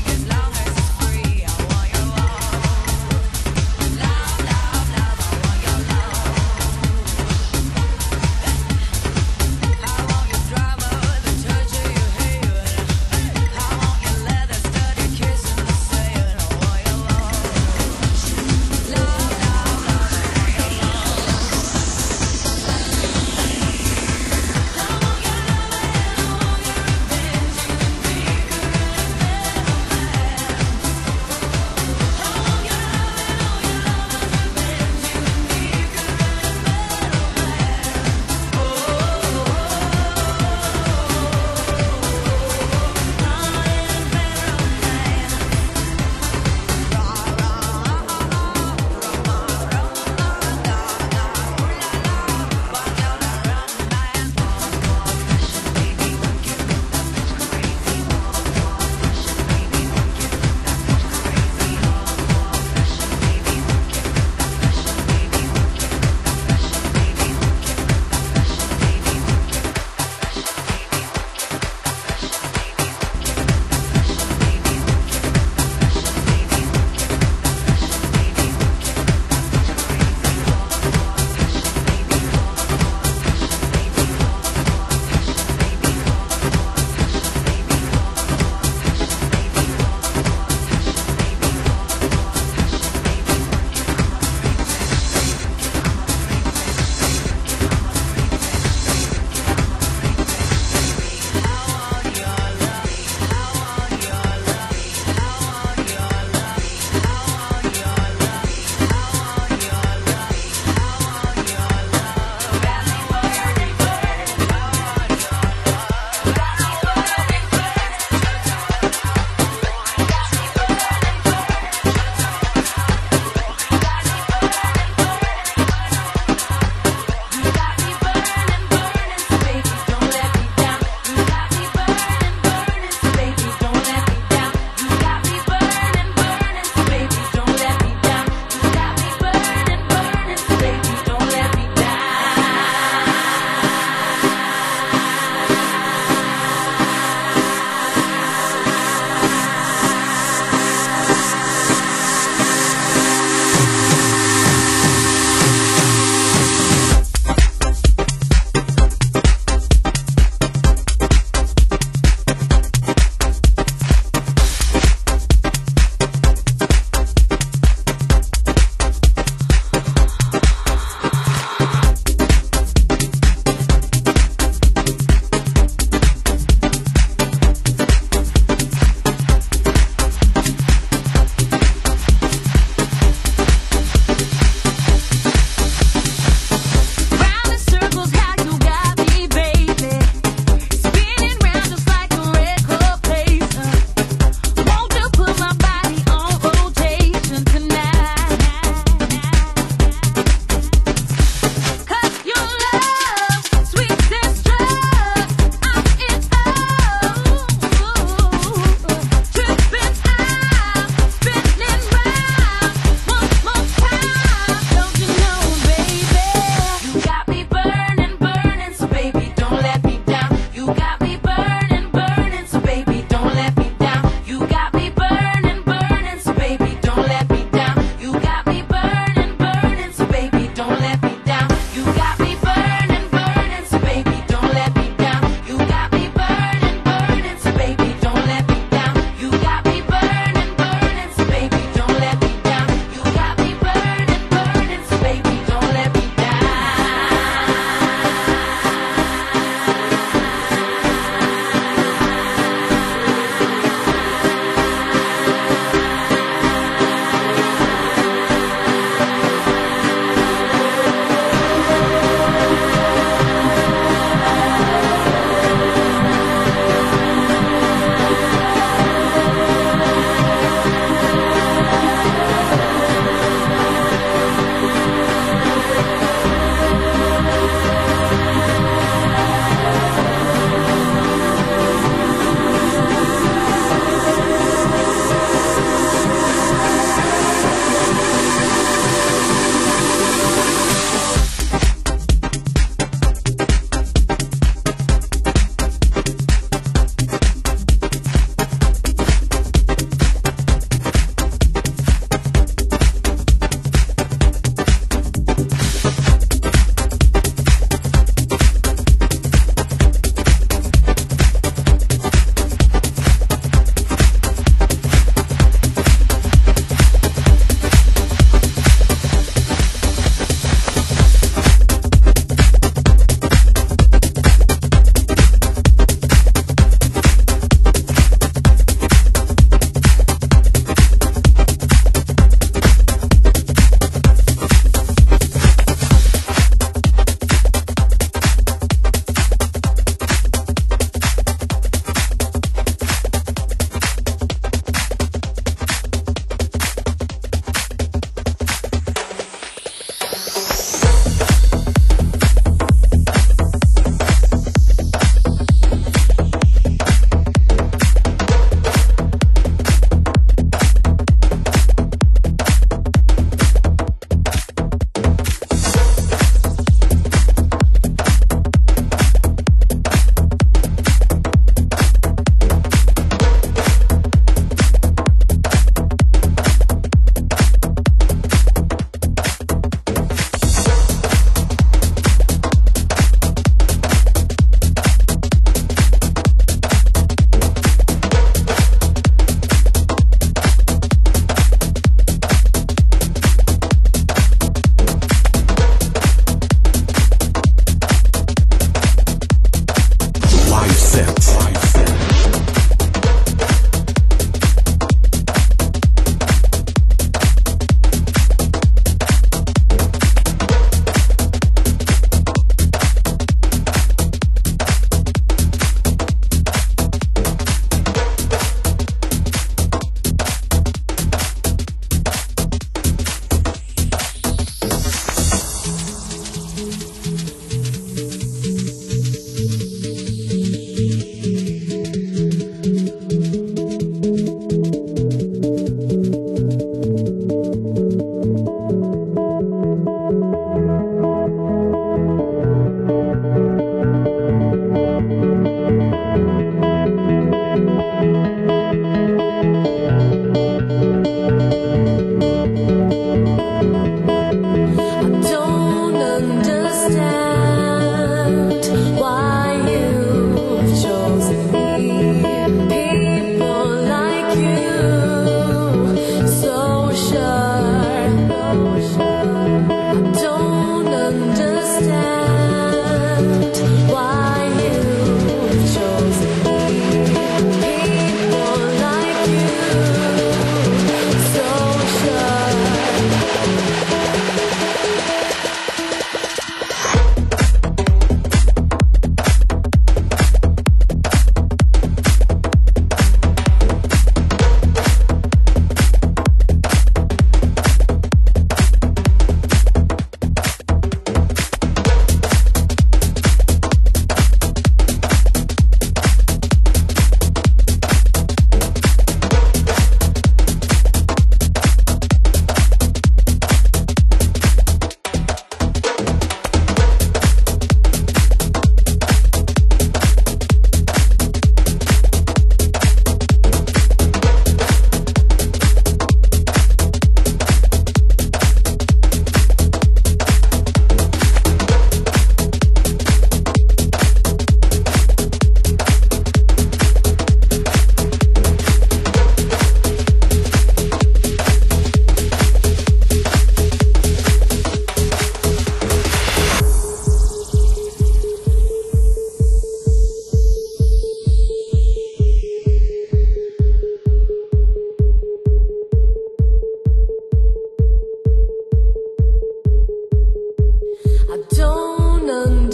Speaker 10: don't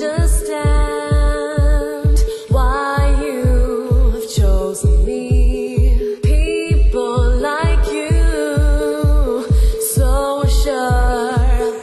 Speaker 10: understand why you have chosen me. People like you, so sure.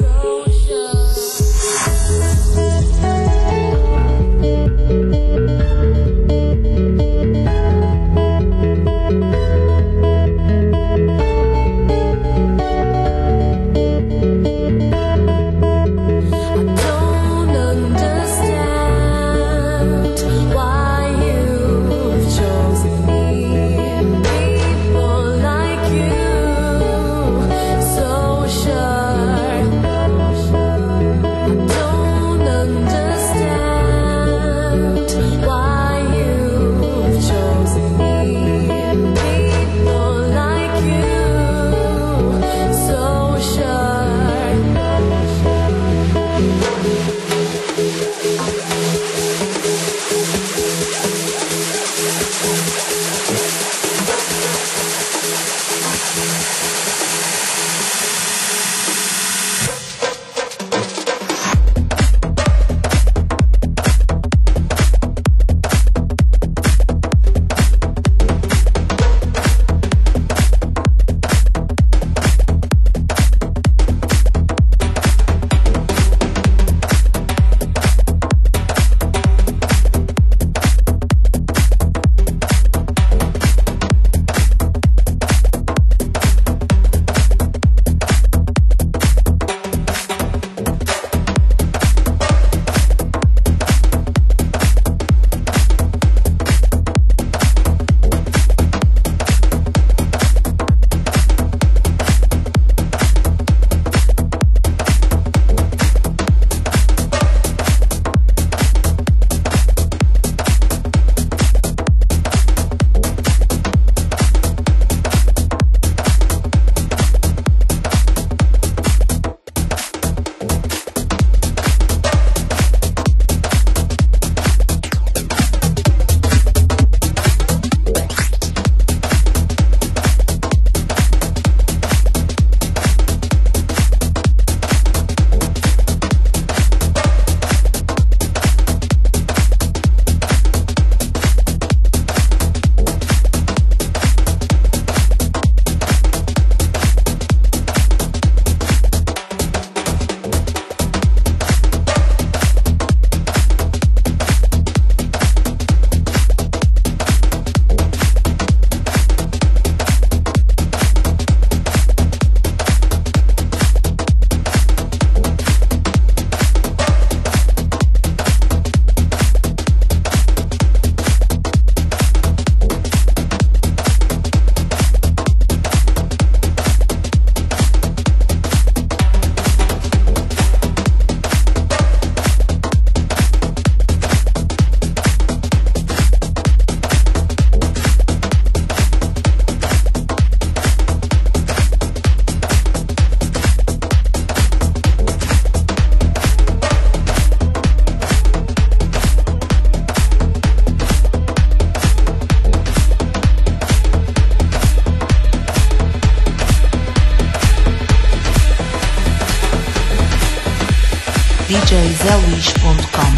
Speaker 8: D J zé luís ponto com.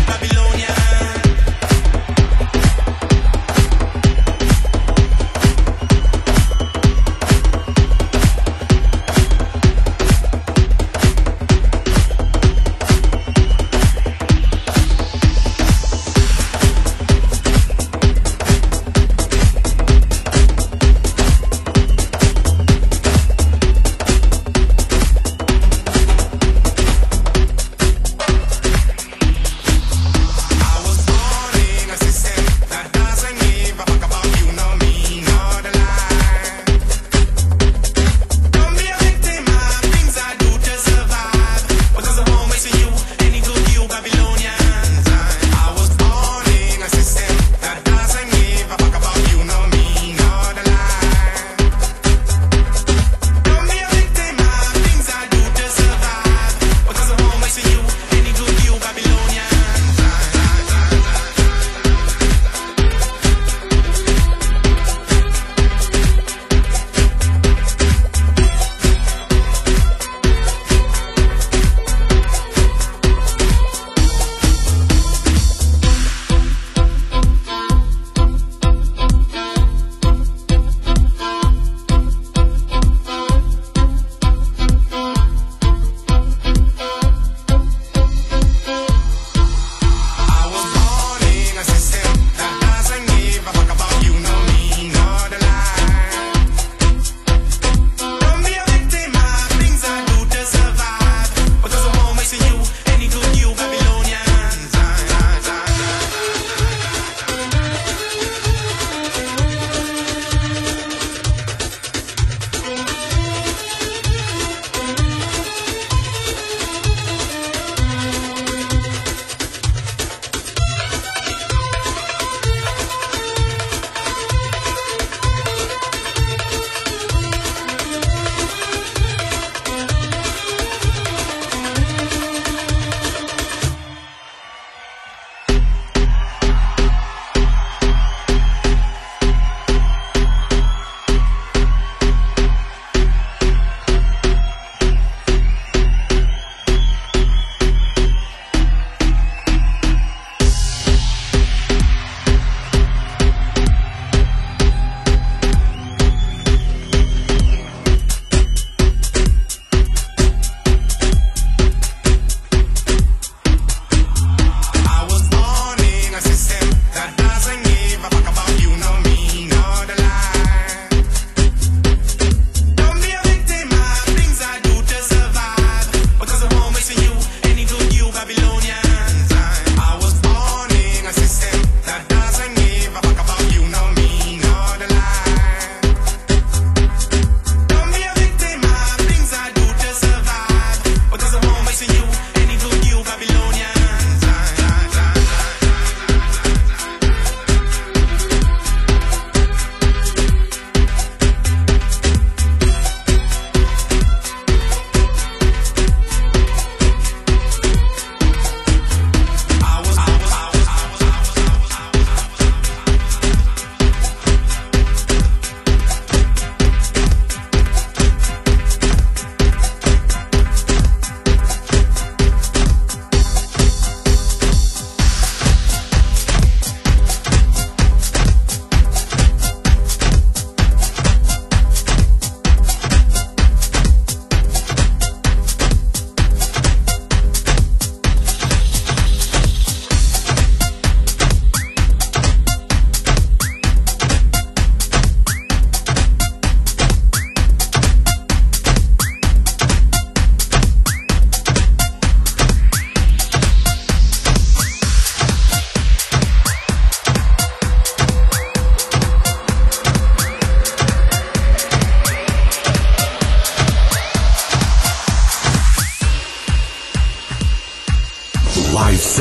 Speaker 10: I was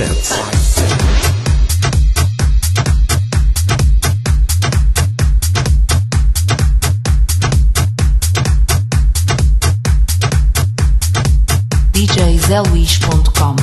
Speaker 4: sete.
Speaker 8: D J zé luís ponto com.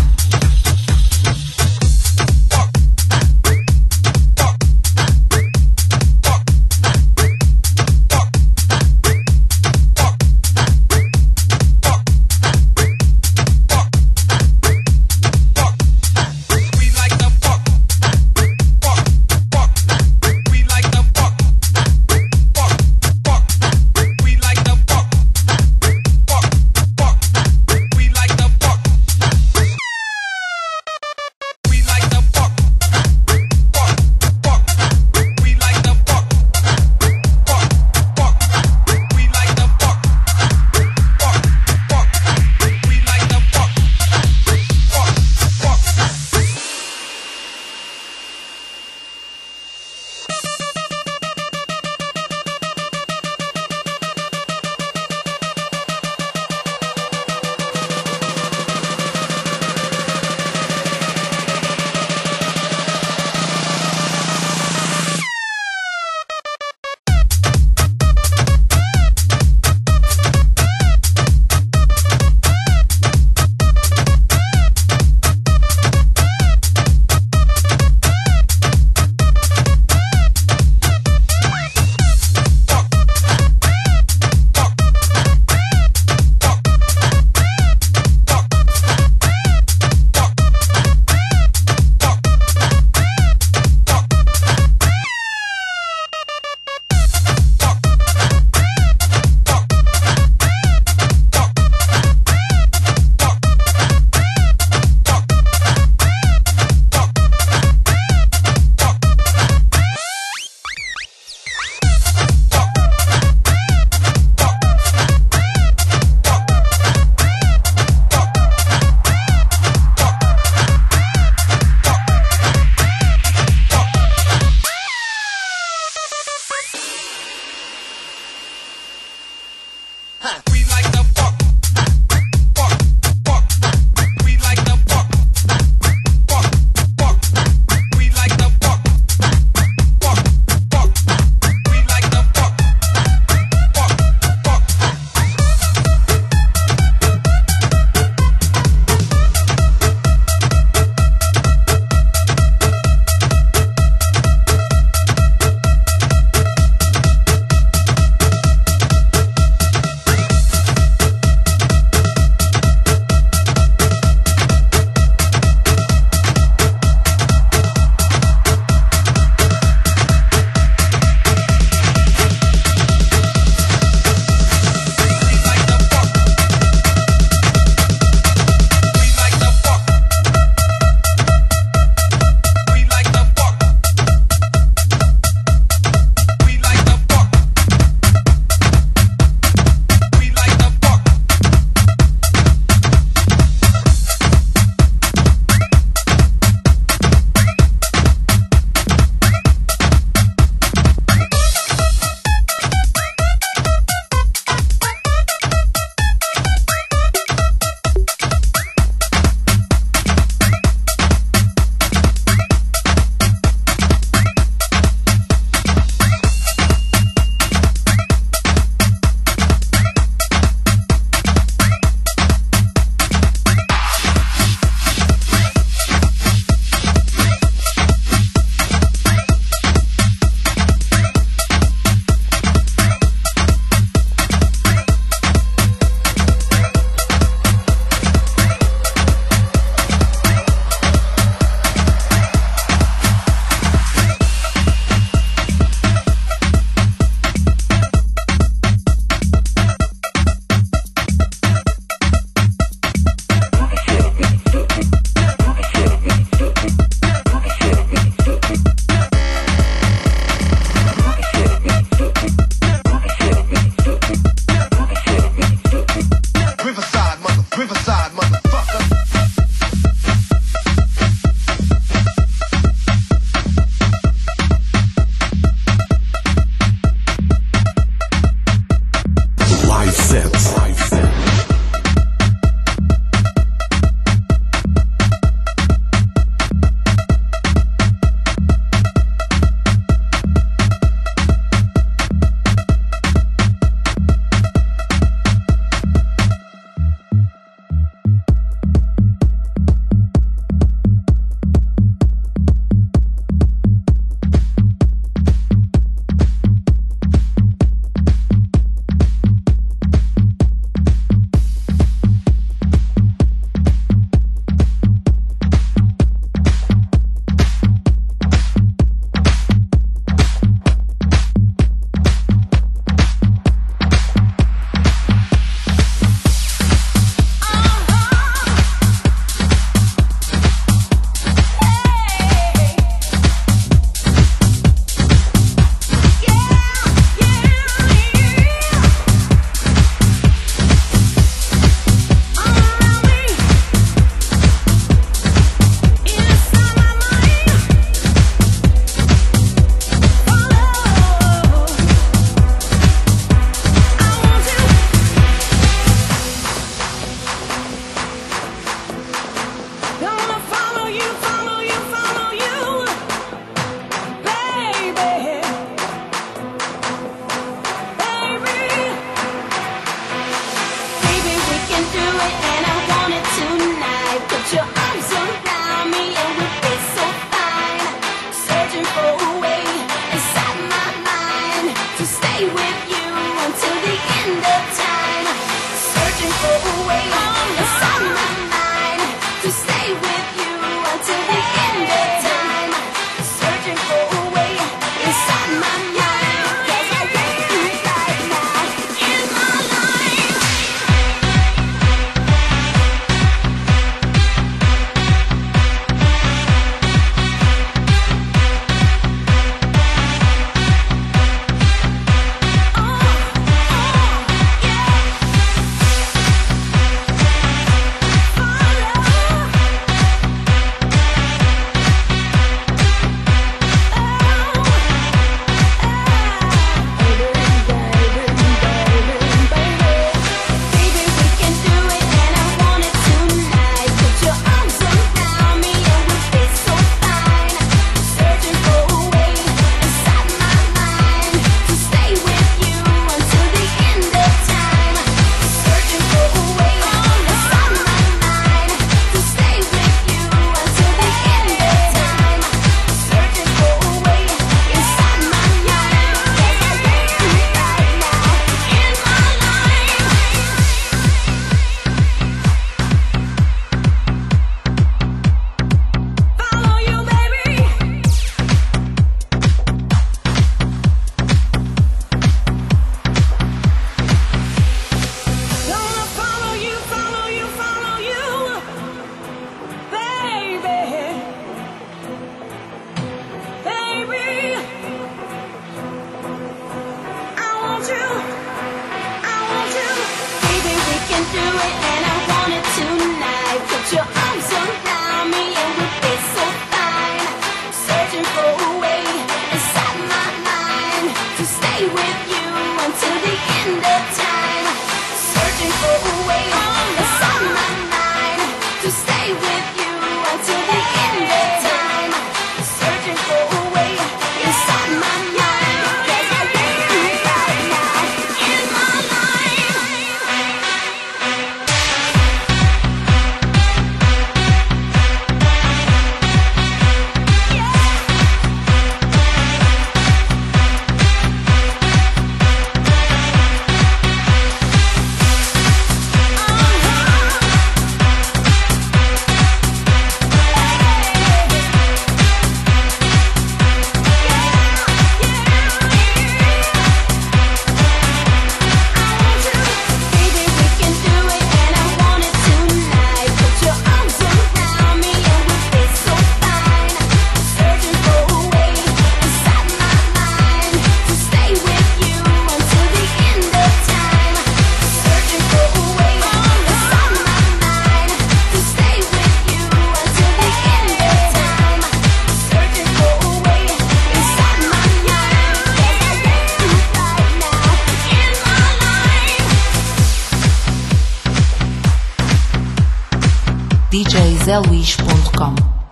Speaker 8: zé luís ponto com.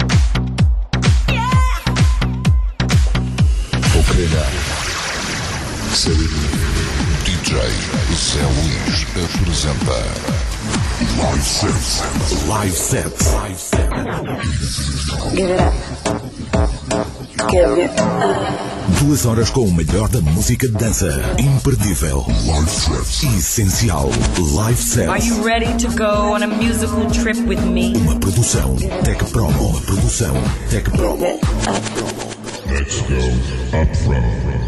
Speaker 4: Ok, now. D J Zé Luís apresenta Live Set. Live Set. Live Set.
Speaker 5: Give it up. Give it up.
Speaker 4: Duas horas com o melhor da música de dança. Imperdível. Live Set. Essencial. Live Set.
Speaker 6: Are you ready to go on a musical trip with me?
Speaker 4: Uma produção Tech Promo. Uma produção Tech Promo.
Speaker 5: Give it up.
Speaker 4: Let's go up front.